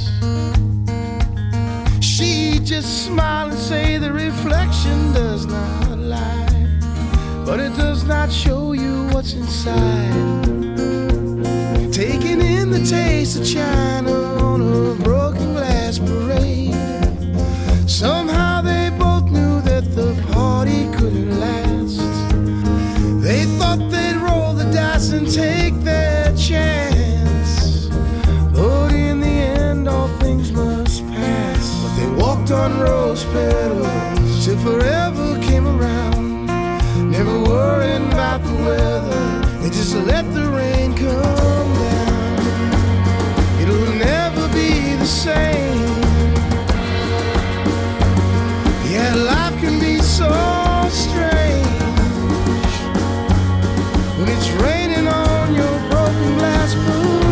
She'd just smile and say the reflection does not lie, but it does not show you what's inside. Taking in the taste of China on a broken glass parade. Somehow they both knew that the party couldn't last. They thought they'd roll the dice and take their chance, but in the end all things must pass. But they walked on rose petals till forever came around, never worrying about the weather. They just let the rain come down. It'll never be the same. Yeah, life can be so strange when it's raining on your broken glass parade.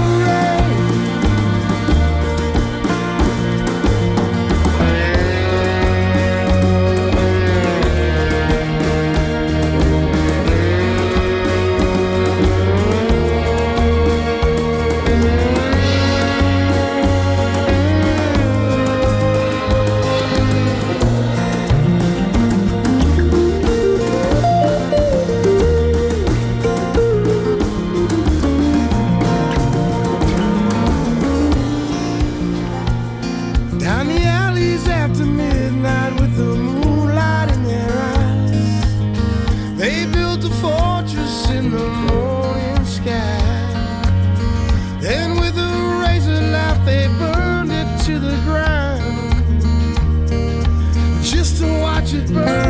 Down the alleys after midnight with the moonlight in their eyes, they built a fortress in the morning sky. Then with a razor laugh they burned it to the ground, just to watch it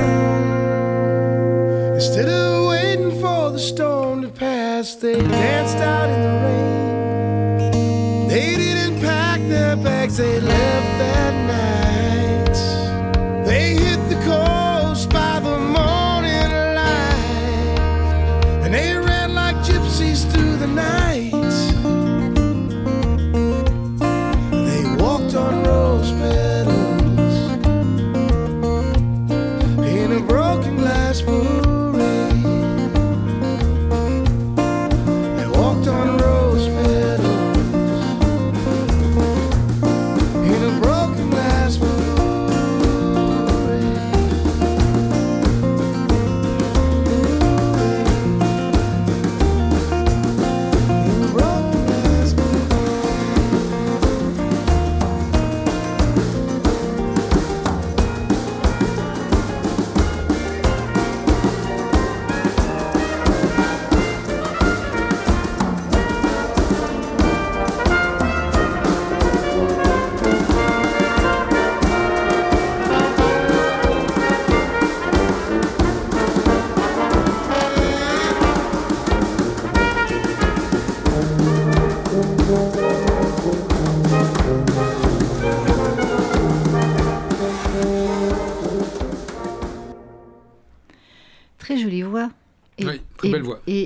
burn. Instead of waiting for the storm to pass, they danced out in the rain. They didn't pack their bags, they left that night. They hit the coast by the morning light, and they ran like gypsies through the night. They walked on rose petals in a broken glass parade.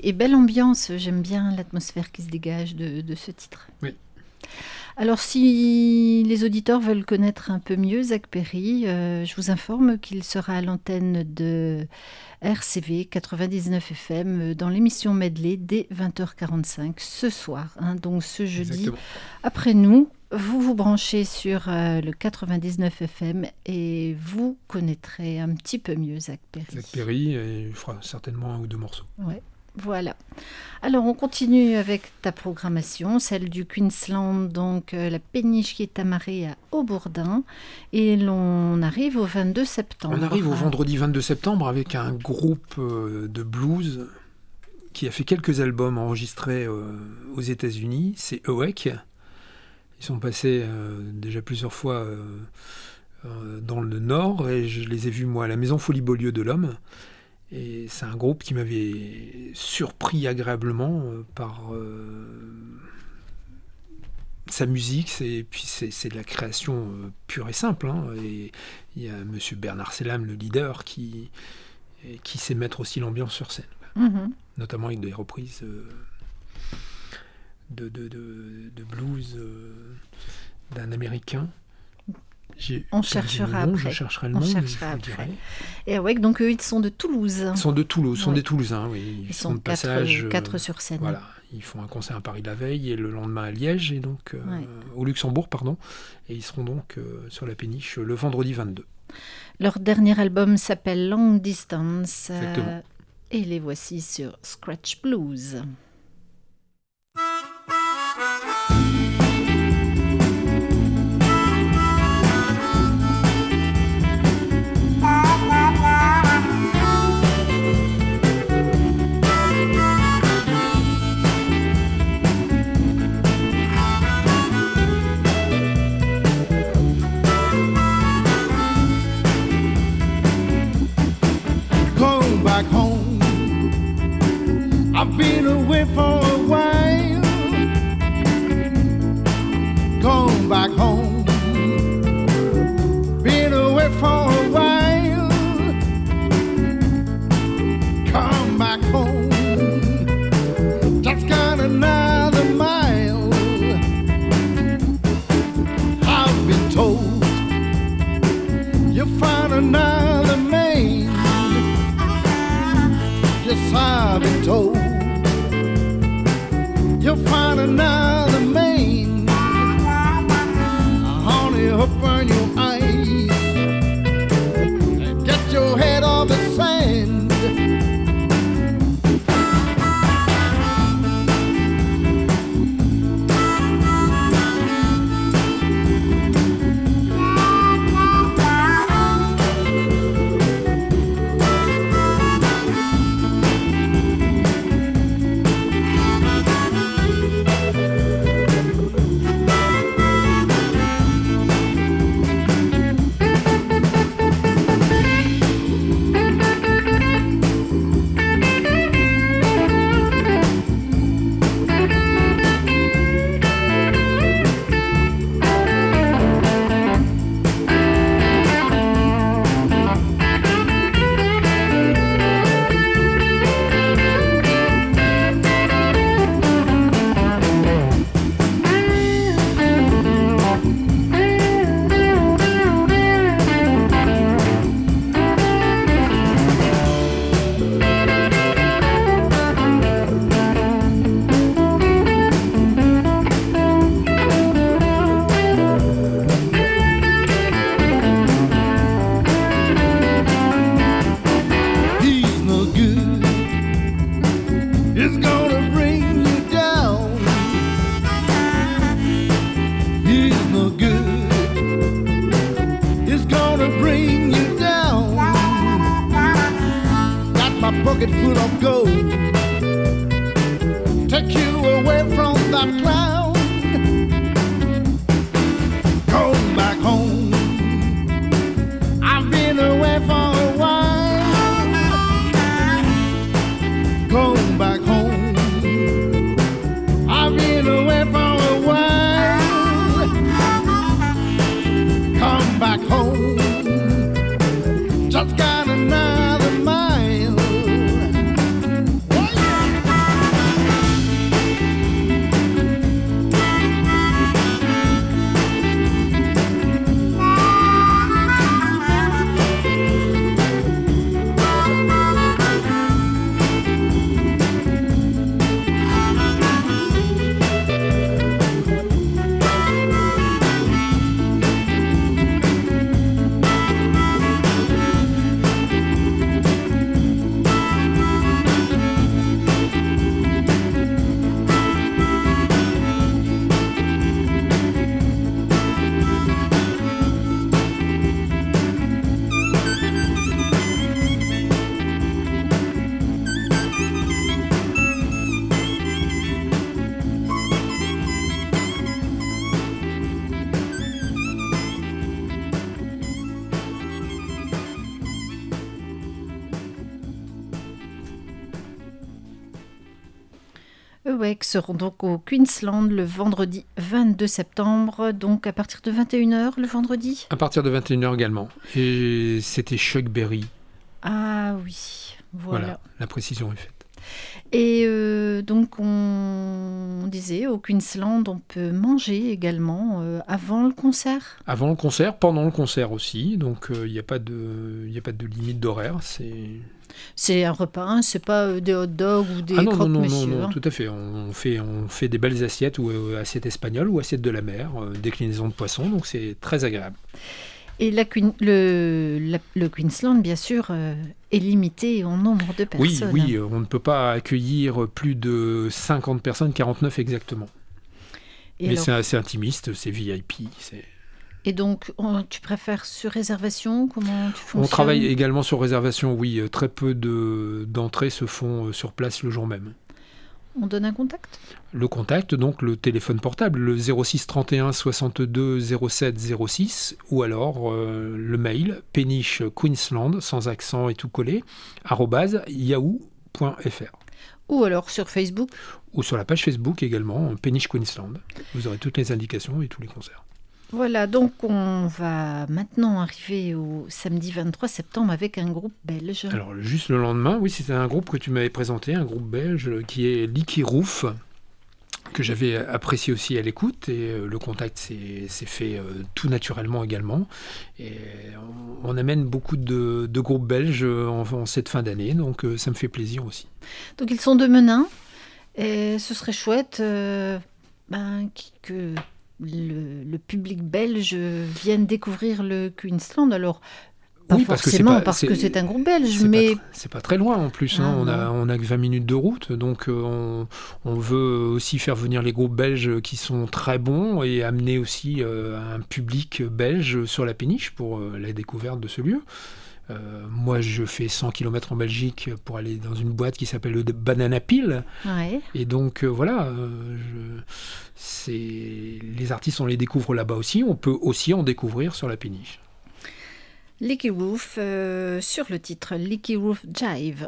et belle ambiance. J'aime bien l'atmosphère qui se dégage de, de ce titre. Oui. Alors, si les auditeurs veulent connaître un peu mieux Zach Perry, euh, je vous informe qu'il sera à l'antenne de R C V quatre-vingt-dix-neuf F M dans l'émission Medley dès vingt heures quarante-cinq ce soir. Hein, donc, ce jeudi, Exactement. Après nous, vous vous branchez sur euh, le quatre-vingt-dix-neuf F M et vous connaîtrez un petit peu mieux Zach Perry. Zach Perry, et il fera certainement un ou deux morceaux. Ouais. Voilà. Alors, on continue avec ta programmation, celle du Queensland, donc euh, la péniche qui est amarrée à Aubourdin. Et l'on arrive au vingt-deux septembre. On arrive au vendredi vingt-deux septembre avec un groupe euh, de blues qui a fait quelques albums enregistrés euh, aux États-Unis. C'est Awake. Ils sont passés euh, déjà plusieurs fois euh, euh, dans le Nord et je les ai vus, moi, à la Maison Folie-Beaulieu de l'Homme. Et c'est un groupe qui m'avait surpris agréablement euh, par euh, sa musique, et puis c'est, c'est de la création euh, pure et simple. Hein, et il y a monsieur Bernard Selam, le leader, qui, qui sait mettre aussi l'ambiance sur scène, mm-hmm. notamment avec des reprises euh, de, de, de, de blues euh, d'un Américain. J'ai on cherchera nom, après. Je chercherai le on nom, cherchera après. Et ouais, donc eux, ils sont de Toulouse. Ils sont de Toulouse, sont ouais. des Toulousains, oui. Ils, ils sont sont de quatre, passage. quatre sur scène. Voilà, ils font un concert à Paris la veille et le lendemain à Liège et donc euh, ouais. au Luxembourg, pardon. Et ils seront donc euh, sur la péniche le vendredi vingt-deux. Leur dernier album s'appelle Long Distance. Exactement. Euh, et les voici sur Scratch Blues. Back home, I've been away for a while. Gone back home, been away for a while. Come back home, just got another mile. I've been told you found another man. Yes, I've been told you'll find another man. Honey, open your eyes and get your head off the sand. pocket full of gold. Take you away from that cloud. Go back home. I've been away for a while. Go back home. I've been away for a while. Come back home. Just got another mile. Oh, yeah. Awake seront donc au Queensland le vendredi vingt-deux septembre, donc à partir de vingt et une heures le vendredi. À partir de vingt et une heures également. Et c'était Chuck Berry. Ah oui, voilà. Voilà, la précision est faite. Et euh, donc on disait au Queensland on peut manger également euh, avant le concert. Avant le concert, pendant le concert aussi, donc il euh, n'y a pas de, y a pas de limite d'horaire. C'est, c'est un repas, hein, c'est pas euh, des hot dogs ou des ah non, croque-monsieur. Non, non, non, hein. tout à fait. On fait, on fait des belles assiettes, ou euh, assiettes espagnoles ou assiettes de la mer, euh, déclinaison de poisson, donc c'est très agréable. Et la, le, la, le Queensland, bien sûr, euh, est limité en nombre de personnes. Oui, oui, on ne peut pas accueillir plus de cinquante personnes, quarante-neuf exactement. Et Mais alors... c'est assez intimiste, c'est V I P. C'est... Et donc, on, tu préfères sur réservation? Comment tu fonctionnes? On travaille également sur réservation, oui. Très peu de, d'entrées se font sur place le jour même. On donne un contact? Le contact, donc le téléphone portable, le zéro six trente et un soixante-deux zéro sept zéro six, ou alors euh, le mail péniche queensland, sans accent et tout collé, arobase yahoo point f r. Ou alors sur Facebook? Ou sur la page Facebook également, Péniche Queensland. Vous aurez toutes les indications et tous les concerts. Voilà, donc on va maintenant arriver au samedi vingt-trois septembre avec un groupe belge. Alors, juste le lendemain, oui, c'était un groupe que tu m'avais présenté, un groupe belge qui est Licky Roof, que j'avais apprécié aussi à l'écoute, et le contact s'est, s'est fait euh, tout naturellement également. Et on, on amène beaucoup de, de groupes belges en, en cette fin d'année, donc euh, ça me fait plaisir aussi. Donc ils sont de Menin, et ce serait chouette euh, ben, que... Le, le public belge vienne découvrir le Queensland. Alors, pas oui, parce forcément que pas, parce que c'est un groupe belge, c'est mais... Pas, c'est pas très loin en plus. Ah, hein. on, a, on a que vingt minutes de route, donc euh, on, on veut aussi faire venir les groupes belges qui sont très bons et amener aussi euh, un public belge sur la péniche pour euh, la découverte de ce lieu. Euh, moi, je fais cent kilomètres en Belgique pour aller dans une boîte qui s'appelle le Banana Peel. Ouais. Et donc, euh, voilà, euh, je, c'est... les artistes, on les découvre là-bas aussi. On peut aussi en découvrir sur la péniche. Licky Roof, euh, sur le titre Licky Roof Jive.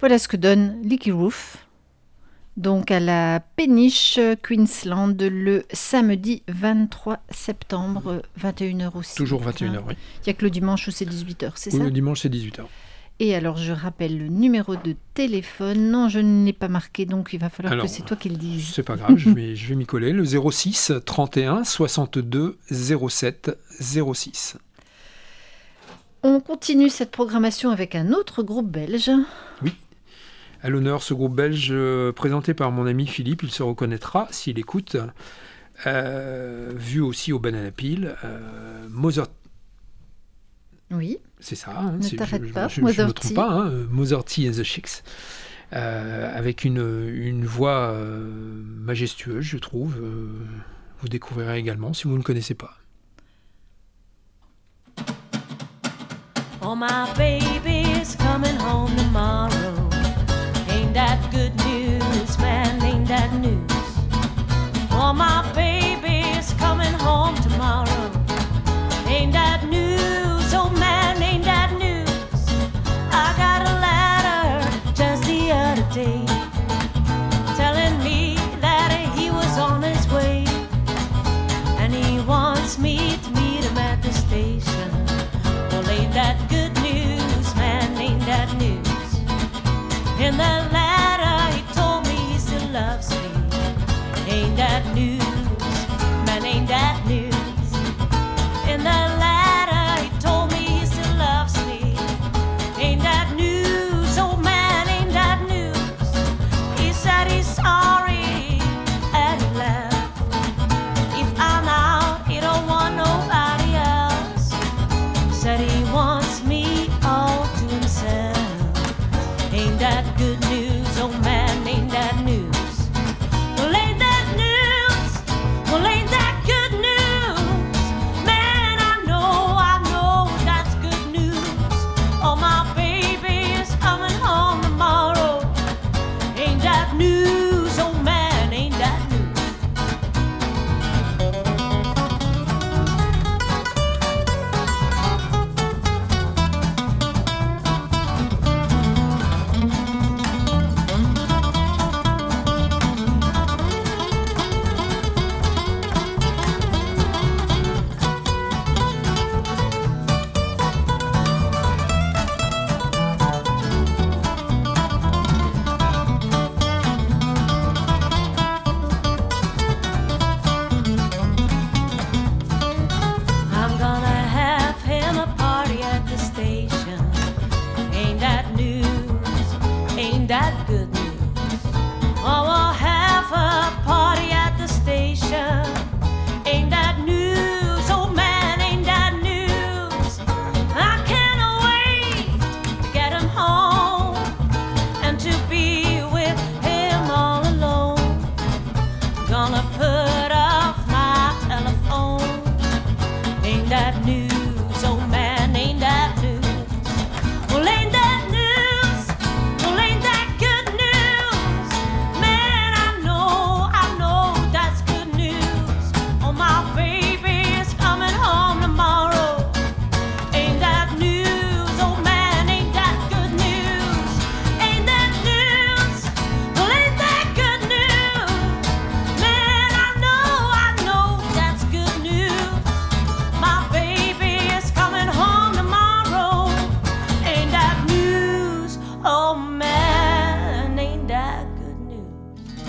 Voilà ce que donne Leaky Roof. Donc à la Péniche, Queensland, le samedi vingt-trois septembre, vingt et une heures aussi. Toujours vingt et une heures, oui. Il n'y a que le dimanche où c'est dix-huit heures, c'est oui, ça ? Le dimanche, c'est dix-huit heures. Et alors, je rappelle le numéro de téléphone. Non, je ne l'ai pas marqué, donc il va falloir alors, que c'est toi qui le dises. C'est pas grave, je vais, je vais m'y coller. Le zéro six trente et un soixante-deux zéro sept zéro six. On continue cette programmation avec un autre groupe belge. Oui. À l'honneur, ce groupe belge euh, présenté par mon ami Philippe, il se reconnaîtra s'il écoute, euh, vu aussi au Banana Peel, euh, Mother. Oui. C'est ça. Hein, ne c'est, t'arrête je, pas, je, je, je ne me trompe pas. Hein, Mother T and the Chicks, euh, avec une, une voix euh, majestueuse, je trouve. Euh, vous découvrirez également si vous ne connaissez pas. Oh, my baby's coming home tomorrow. Ain't that good news, man, ain't that news? Oh, my baby's coming home tomorrow. Ain't that news, oh man, ain't that news? I got a letter just the other day telling me that he was on his way, and he wants me to meet him at the station. Well, ain't that good news, man, ain't that news? In the letter he told me he still loves me. Ain't that news, man, ain't that news? In the letter he told me he still loves me. Ain't that news, oh man, ain't that news? He said he's sorry and he left. He found out he don't want nobody else. Said he wants me all to himself. Ain't that good news, oh man, ain't that news? Well, ain't that news? Well, ain't that good news? Man, I know, I know that's good news. Oh, my baby is coming home tomorrow. Ain't that news, oh man, ain't that news? I'm gonna have him a party at the station. Ain't that news? Ain't that good news? Oh, we'll have a party at the station. Ain't that news? Oh man, ain't that news? I can't wait to get him home and to be with him all alone. Gonna put off my telephone. Ain't that news, oh man, ain't that news? Well, ain't that news? Well, ain't that good news? Man, I know, I know that's good news. Oh, my baby is coming home tomorrow. Ain't that news, oh man, ain't that good news? Ain't that news? Well, ain't that good news? Man, I know, I know that's good news. My baby is coming home tomorrow. Ain't that news? Oh man, ain't that good news?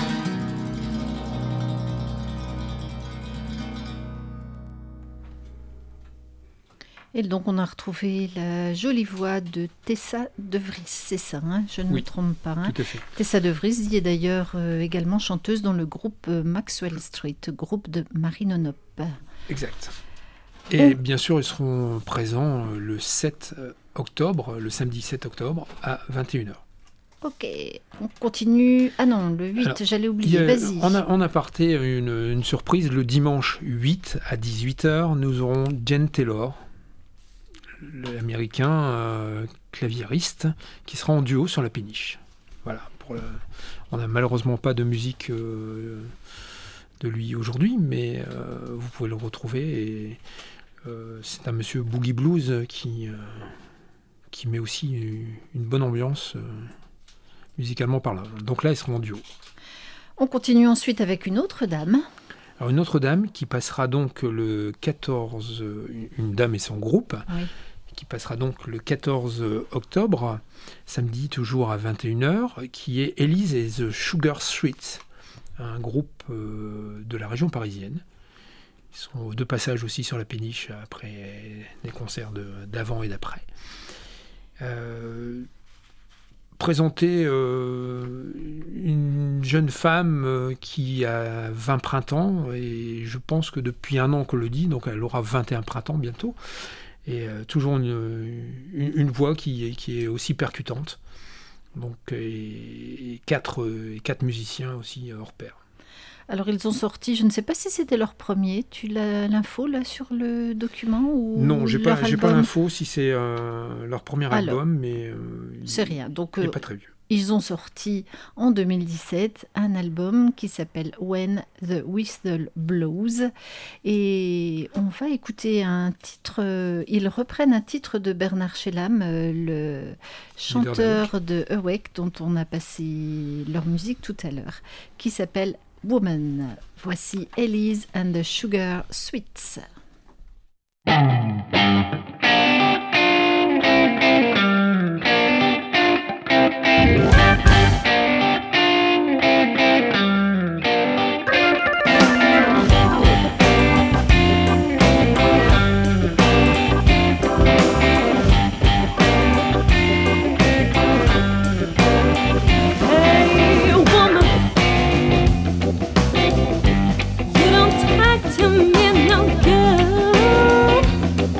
Et donc, on a retrouvé la jolie voix de Tessa De Vries, c'est ça, hein, je ne Oui, me trompe pas. Hein. Tout à fait. Tessa De Vries, qui est d'ailleurs euh, également chanteuse dans le groupe euh, Maxwell Street, groupe de Marine Onop. Exact. Et Oh. bien sûr, ils seront présents euh, le sept octobre, le samedi sept octobre, à vingt et une heures. Ok, on continue. Ah non, le huit, Alors, j'allais Il y oublier, a- vas-y. En, a- en aparté, une, une surprise, le dimanche huit à dix-huit heures, nous aurons Jen Taylor, l'américain euh, claviériste, qui sera en duo sur la péniche. Voilà. Pour le- on n'a malheureusement pas de musique euh, de lui aujourd'hui, mais euh, vous pouvez le retrouver. Et, euh, c'est un monsieur Boogie Blues qui, euh, qui met aussi une bonne ambiance euh, musicalement parlant. Donc là, ils seront en duo. On continue ensuite avec une autre dame. Alors une autre dame qui passera donc le quatorze, une dame et son groupe, oui. qui passera donc le quatorze octobre, samedi toujours à vingt et une heures, qui est Elise et the Sugar Sweets, un groupe euh, de la région parisienne. Ils sont de passage aussi sur la péniche après des concerts de, d'avant et d'après. Euh, présenter euh, une jeune femme euh, qui a vingt printemps, et je pense que depuis un an qu'on le dit, donc elle aura vingt et un printemps bientôt, et euh, toujours une, une, une voix qui est, qui est aussi percutante, donc, et, et quatre, et quatre musiciens aussi hors pair. Alors ils ont sorti, je ne sais pas si c'était leur premier, tu as l'info là sur le document ou Non, j'ai pas, j'ai pas album l'info si c'est euh, leur premier Alors, album, mais euh, c'est rien. Donc il n'est euh, pas très vieux. Ils ont sorti en deux mille dix-sept un album qui s'appelle When the Whistle Blows, et on va écouter un titre, euh, ils reprennent un titre de Bernard Schellam, euh, le chanteur de Awake dont on a passé leur musique tout à l'heure, qui s'appelle Woman. Voici Elise and the Sugar Sweets. You don't talk to me no good.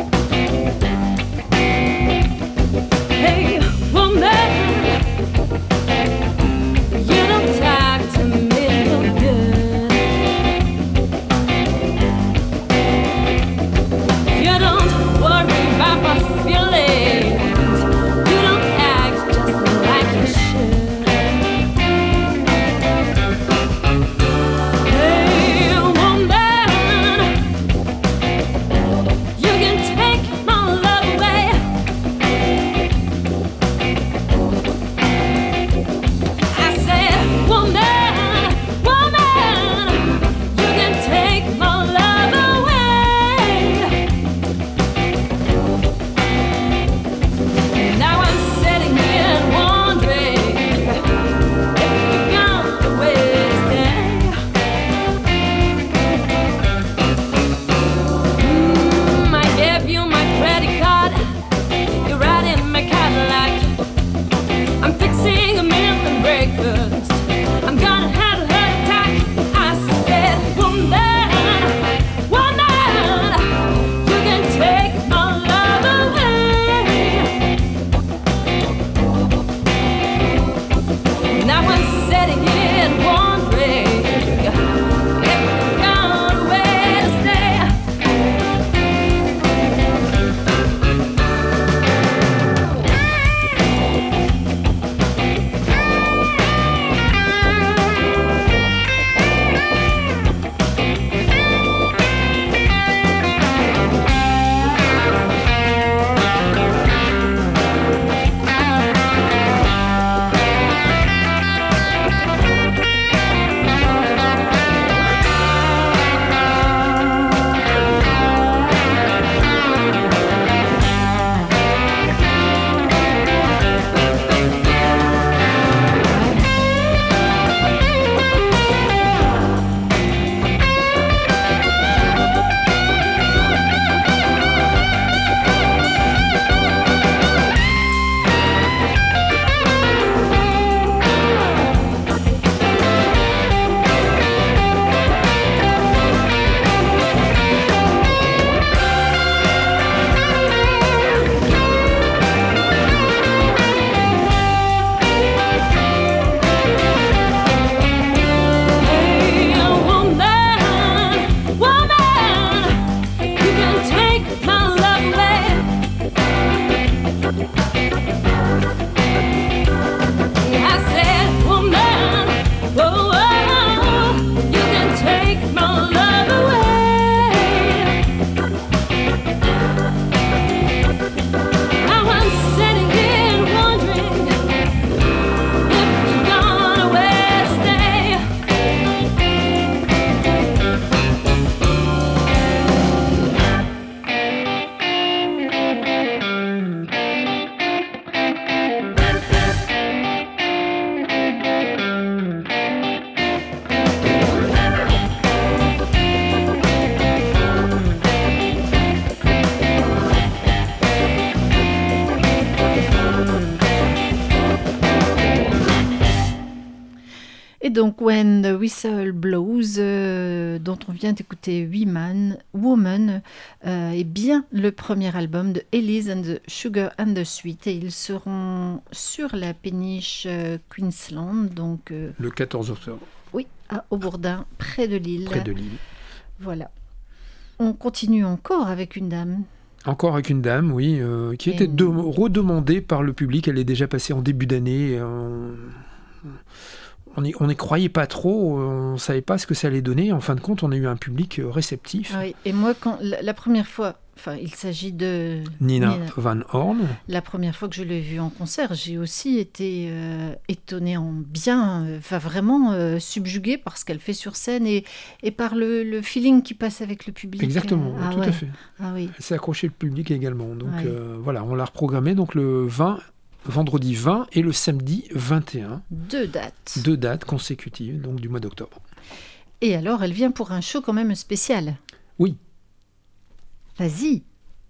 donc When the Whistle Blows, euh, dont on vient d'écouter Woman, Woman euh, est bien le premier album de Ellis and the Sugar and the Sweet, et ils seront sur la péniche euh, Queensland, donc euh, le quatorze octobre. Oui, à Aubourdin, près de Lille. Près de Lille. Voilà. On continue encore avec une dame. Encore avec une dame, oui, euh, qui Et était de- une- redemandée par le public. Elle est déjà passée en début d'année. euh, on n'y on n'y croyait pas trop, on ne savait pas ce que ça allait donner. En fin de compte, on a eu un public euh, réceptif. Ah oui, et moi, quand la, la première fois, enfin, il s'agit de Nina Van Horn. La première fois que je l'ai vue en concert, j'ai aussi été euh, étonnée en bien, euh, enfin vraiment euh, subjuguée par ce qu'elle fait sur scène et, et par le, le feeling qui passe avec le public. Exactement, Ah tout ouais. à fait. Ah oui. Elle s'est accrochée le public également. Donc Ouais. euh, voilà, on l'a reprogrammé donc le vingt, vendredi vingt et le samedi vingt et un. Deux dates. Deux dates consécutives, donc du mois d'octobre. Et alors, elle vient pour un show quand même spécial. Oui. Vas-y.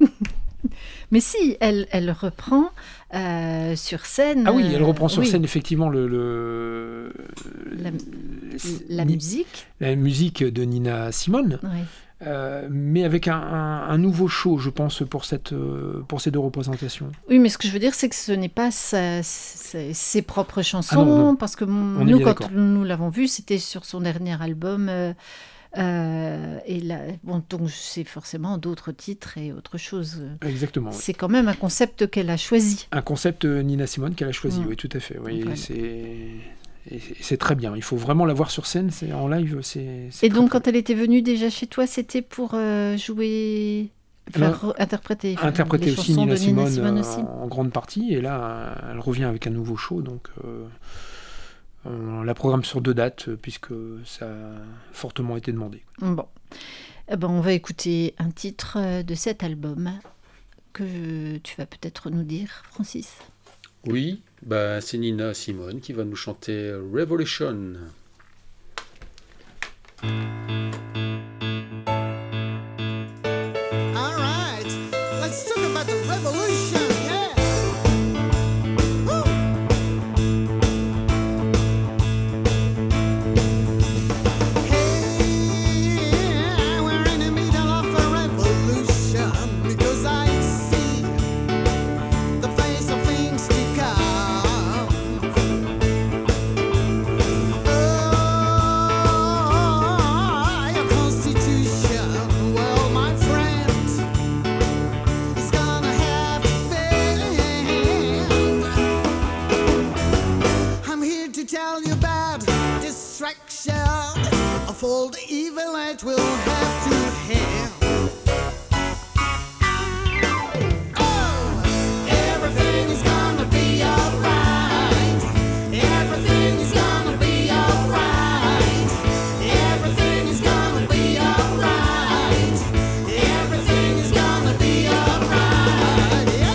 Mais si, elle, elle reprend euh, sur scène. Ah oui, elle euh, reprend sur oui, scène effectivement le, le- la, la Ni- musique. la musique de Nina Simone, Oui. euh, mais avec un, un- un nouveau show, je pense, pour, cette, euh, pour ces deux représentations. Oui, mais ce que je veux dire, c'est que ce n'est pas sa- sa- ses propres chansons, Ah non, non. parce que On est nous, bien quand d'accord. nous l'avons vu, c'était sur son dernier album. euh, euh, et là, bon, donc c'est forcément d'autres titres et autre chose. Exactement. oui. C'est quand même un concept qu'elle a choisi. Un concept euh, Nina Simone qu'elle a choisi, Mm. oui, tout à fait. Oui, Voilà. c'est, et c'est- c'est très bien. Il faut vraiment la voir sur scène, c'est, en live, c'est. c'est Et très, donc, très quand elle était venue déjà chez toi, c'était pour euh, jouer, faire Alors, re- interpréter, enfin, interprété les aussi chansons Nina de Simone, Nina Simone euh, aussi. en grande partie, et là, euh, elle revient avec un nouveau show, donc euh, on la programme sur deux dates, euh, puisque ça a fortement été demandé. Bon, eh ben, on va écouter un titre euh, de cet album que tu vas peut-être nous dire, Francis. Oui, bah, c'est Nina Simone qui va nous chanter Revolution. All right, let's talk about the revolution, yeah. Woo. Hey, we're in the middle of a revolution because I see the face of things to come. Oh, your constitution, well, my friend, is gonna have to bend. I'm here to tell you about destruction of all the evil that will have to end. Oh, everything is gonna be alright. Everything is gonna be alright. Everything is gonna be alright. Everything is gonna be alright. Yeah,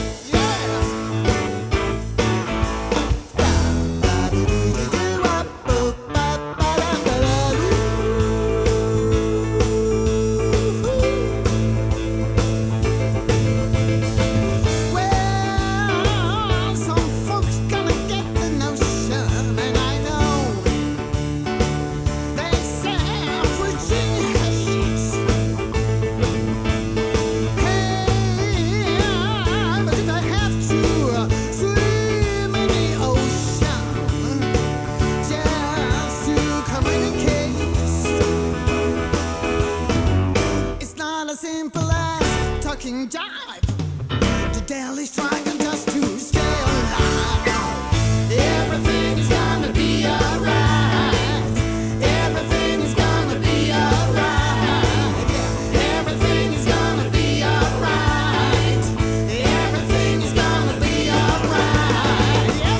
well, some folks gonna get the notion, and I know they say I'm preaching hate. Hey, but if I have to swim in the ocean just to communicate, it's not as simple as talking jive. The daily struggle just to stay alive. Everything is gonna be alright. Everything is gonna be alright. Yeah. Everything is gonna be alright. Everything is gonna be alright. Yeah,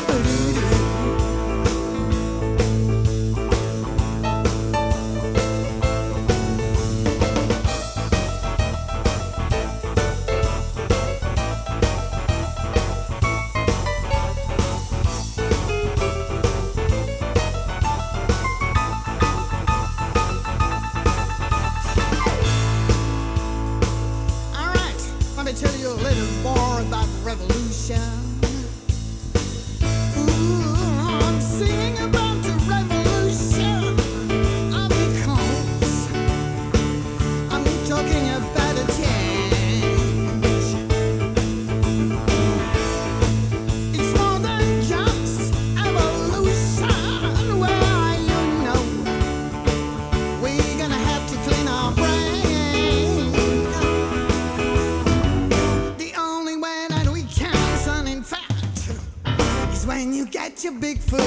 yeah.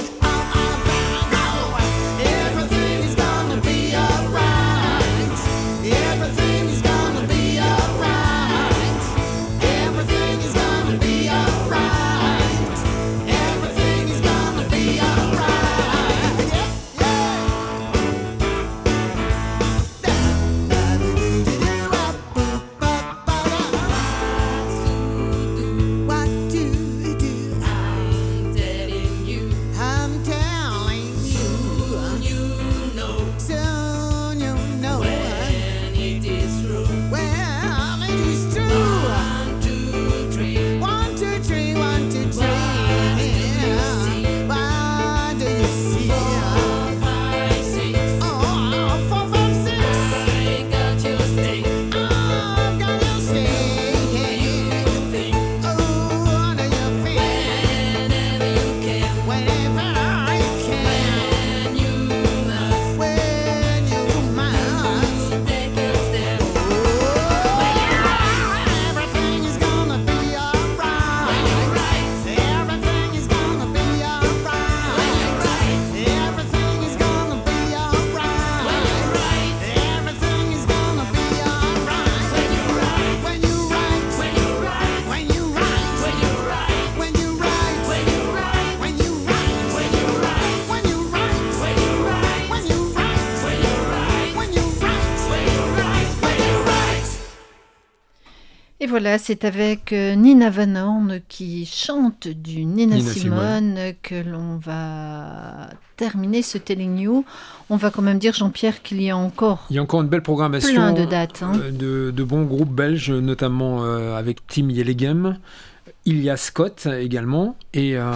Et voilà, c'est avec euh, Nina Van Horn qui chante du Nina, Nina Simone, Simone que l'on va terminer ce Telling You. On va quand même dire, Jean-Pierre, qu'il y a encore Il y a encore une belle programmation plein de dates. Hein. euh, de, de bons groupes belges, notamment euh, avec Tim Yellegem, Ilya Scott également, et euh,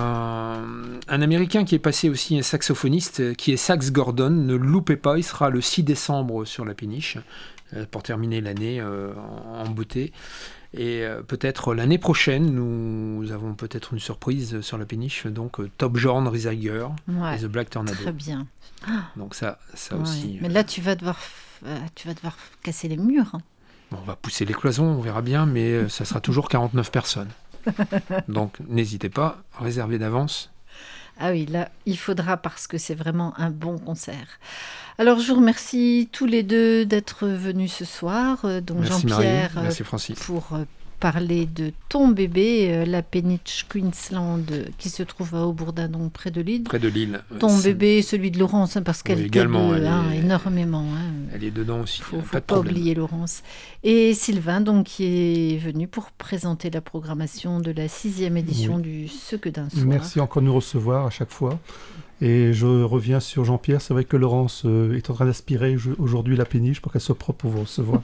un Américain qui est passé aussi, un saxophoniste, qui est Sax Gordon. Ne le loupez pas, il sera le six décembre sur la péniche, euh, pour terminer l'année euh, en, en beauté. Et euh, peut-être l'année prochaine, nous avons peut-être une surprise sur la péniche, donc euh, Top Jorn Riesager Ouais, et The Black Tornado. très bien. Donc ça, ça Ouais. aussi... Mais là, tu vas devoir, f- euh, tu vas devoir casser les murs. Bon, on va pousser les cloisons, on verra bien, mais euh, ça sera toujours quarante-neuf personnes. Donc n'hésitez pas, réservez d'avance. Ah oui, là, il faudra parce que c'est vraiment un bon concert. Alors, je vous remercie tous les deux d'être venus ce soir. Euh, Donc, Merci Jean-Pierre, Marie, merci euh, Francis. pour euh, parler de ton bébé, euh, la péniche Queensland, euh, qui se trouve à Aubourdin, donc près de Lille. Près de Lille. euh, Ton c'est- bébé, celui de Laurence, hein, parce qu'elle Oui, t'aide également, elle hein, est- énormément. Hein. Elle est dedans aussi, Faut, euh, faut pas de pas problème. oublier Laurence. Et Sylvain, donc, qui est venu pour présenter la programmation de la sixième édition Oui. du Ce que d'un soir. Merci encore de nous recevoir à chaque fois. Et je reviens sur Jean-Pierre. C'est vrai que Laurence euh, est en train d'aspirer je- aujourd'hui la péniche pour qu'elle soit propre pour vous recevoir.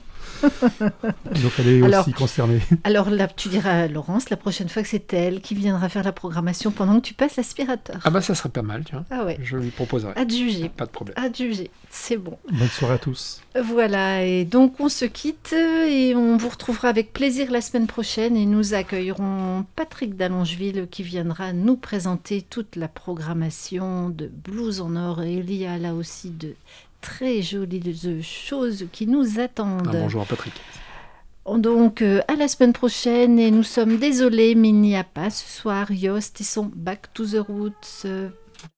Donc elle est Alors- aussi concernée. Alors là, tu diras à Laurence, la prochaine fois que c'est elle qui viendra faire la programmation pendant que tu passes l'aspirateur. Ah bah ça serait pas mal, tiens. Ah ouais, Je lui proposerai. à te juger. Pas de problème. À te juger, c'est bon. Bonne soirée à tous. Voilà, et donc on se quitte et on vous retrouvera avec plaisir la semaine prochaine et nous accueillerons Patrick d'Allongeville qui viendra nous présenter toute la programmation de Blues en Or et il y a là aussi de très jolies choses qui nous attendent. Ah, bonjour à Patrick. Donc euh, à la semaine prochaine et nous sommes désolés mais il n'y a pas ce soir Yost et son Back to the Roots. Euh,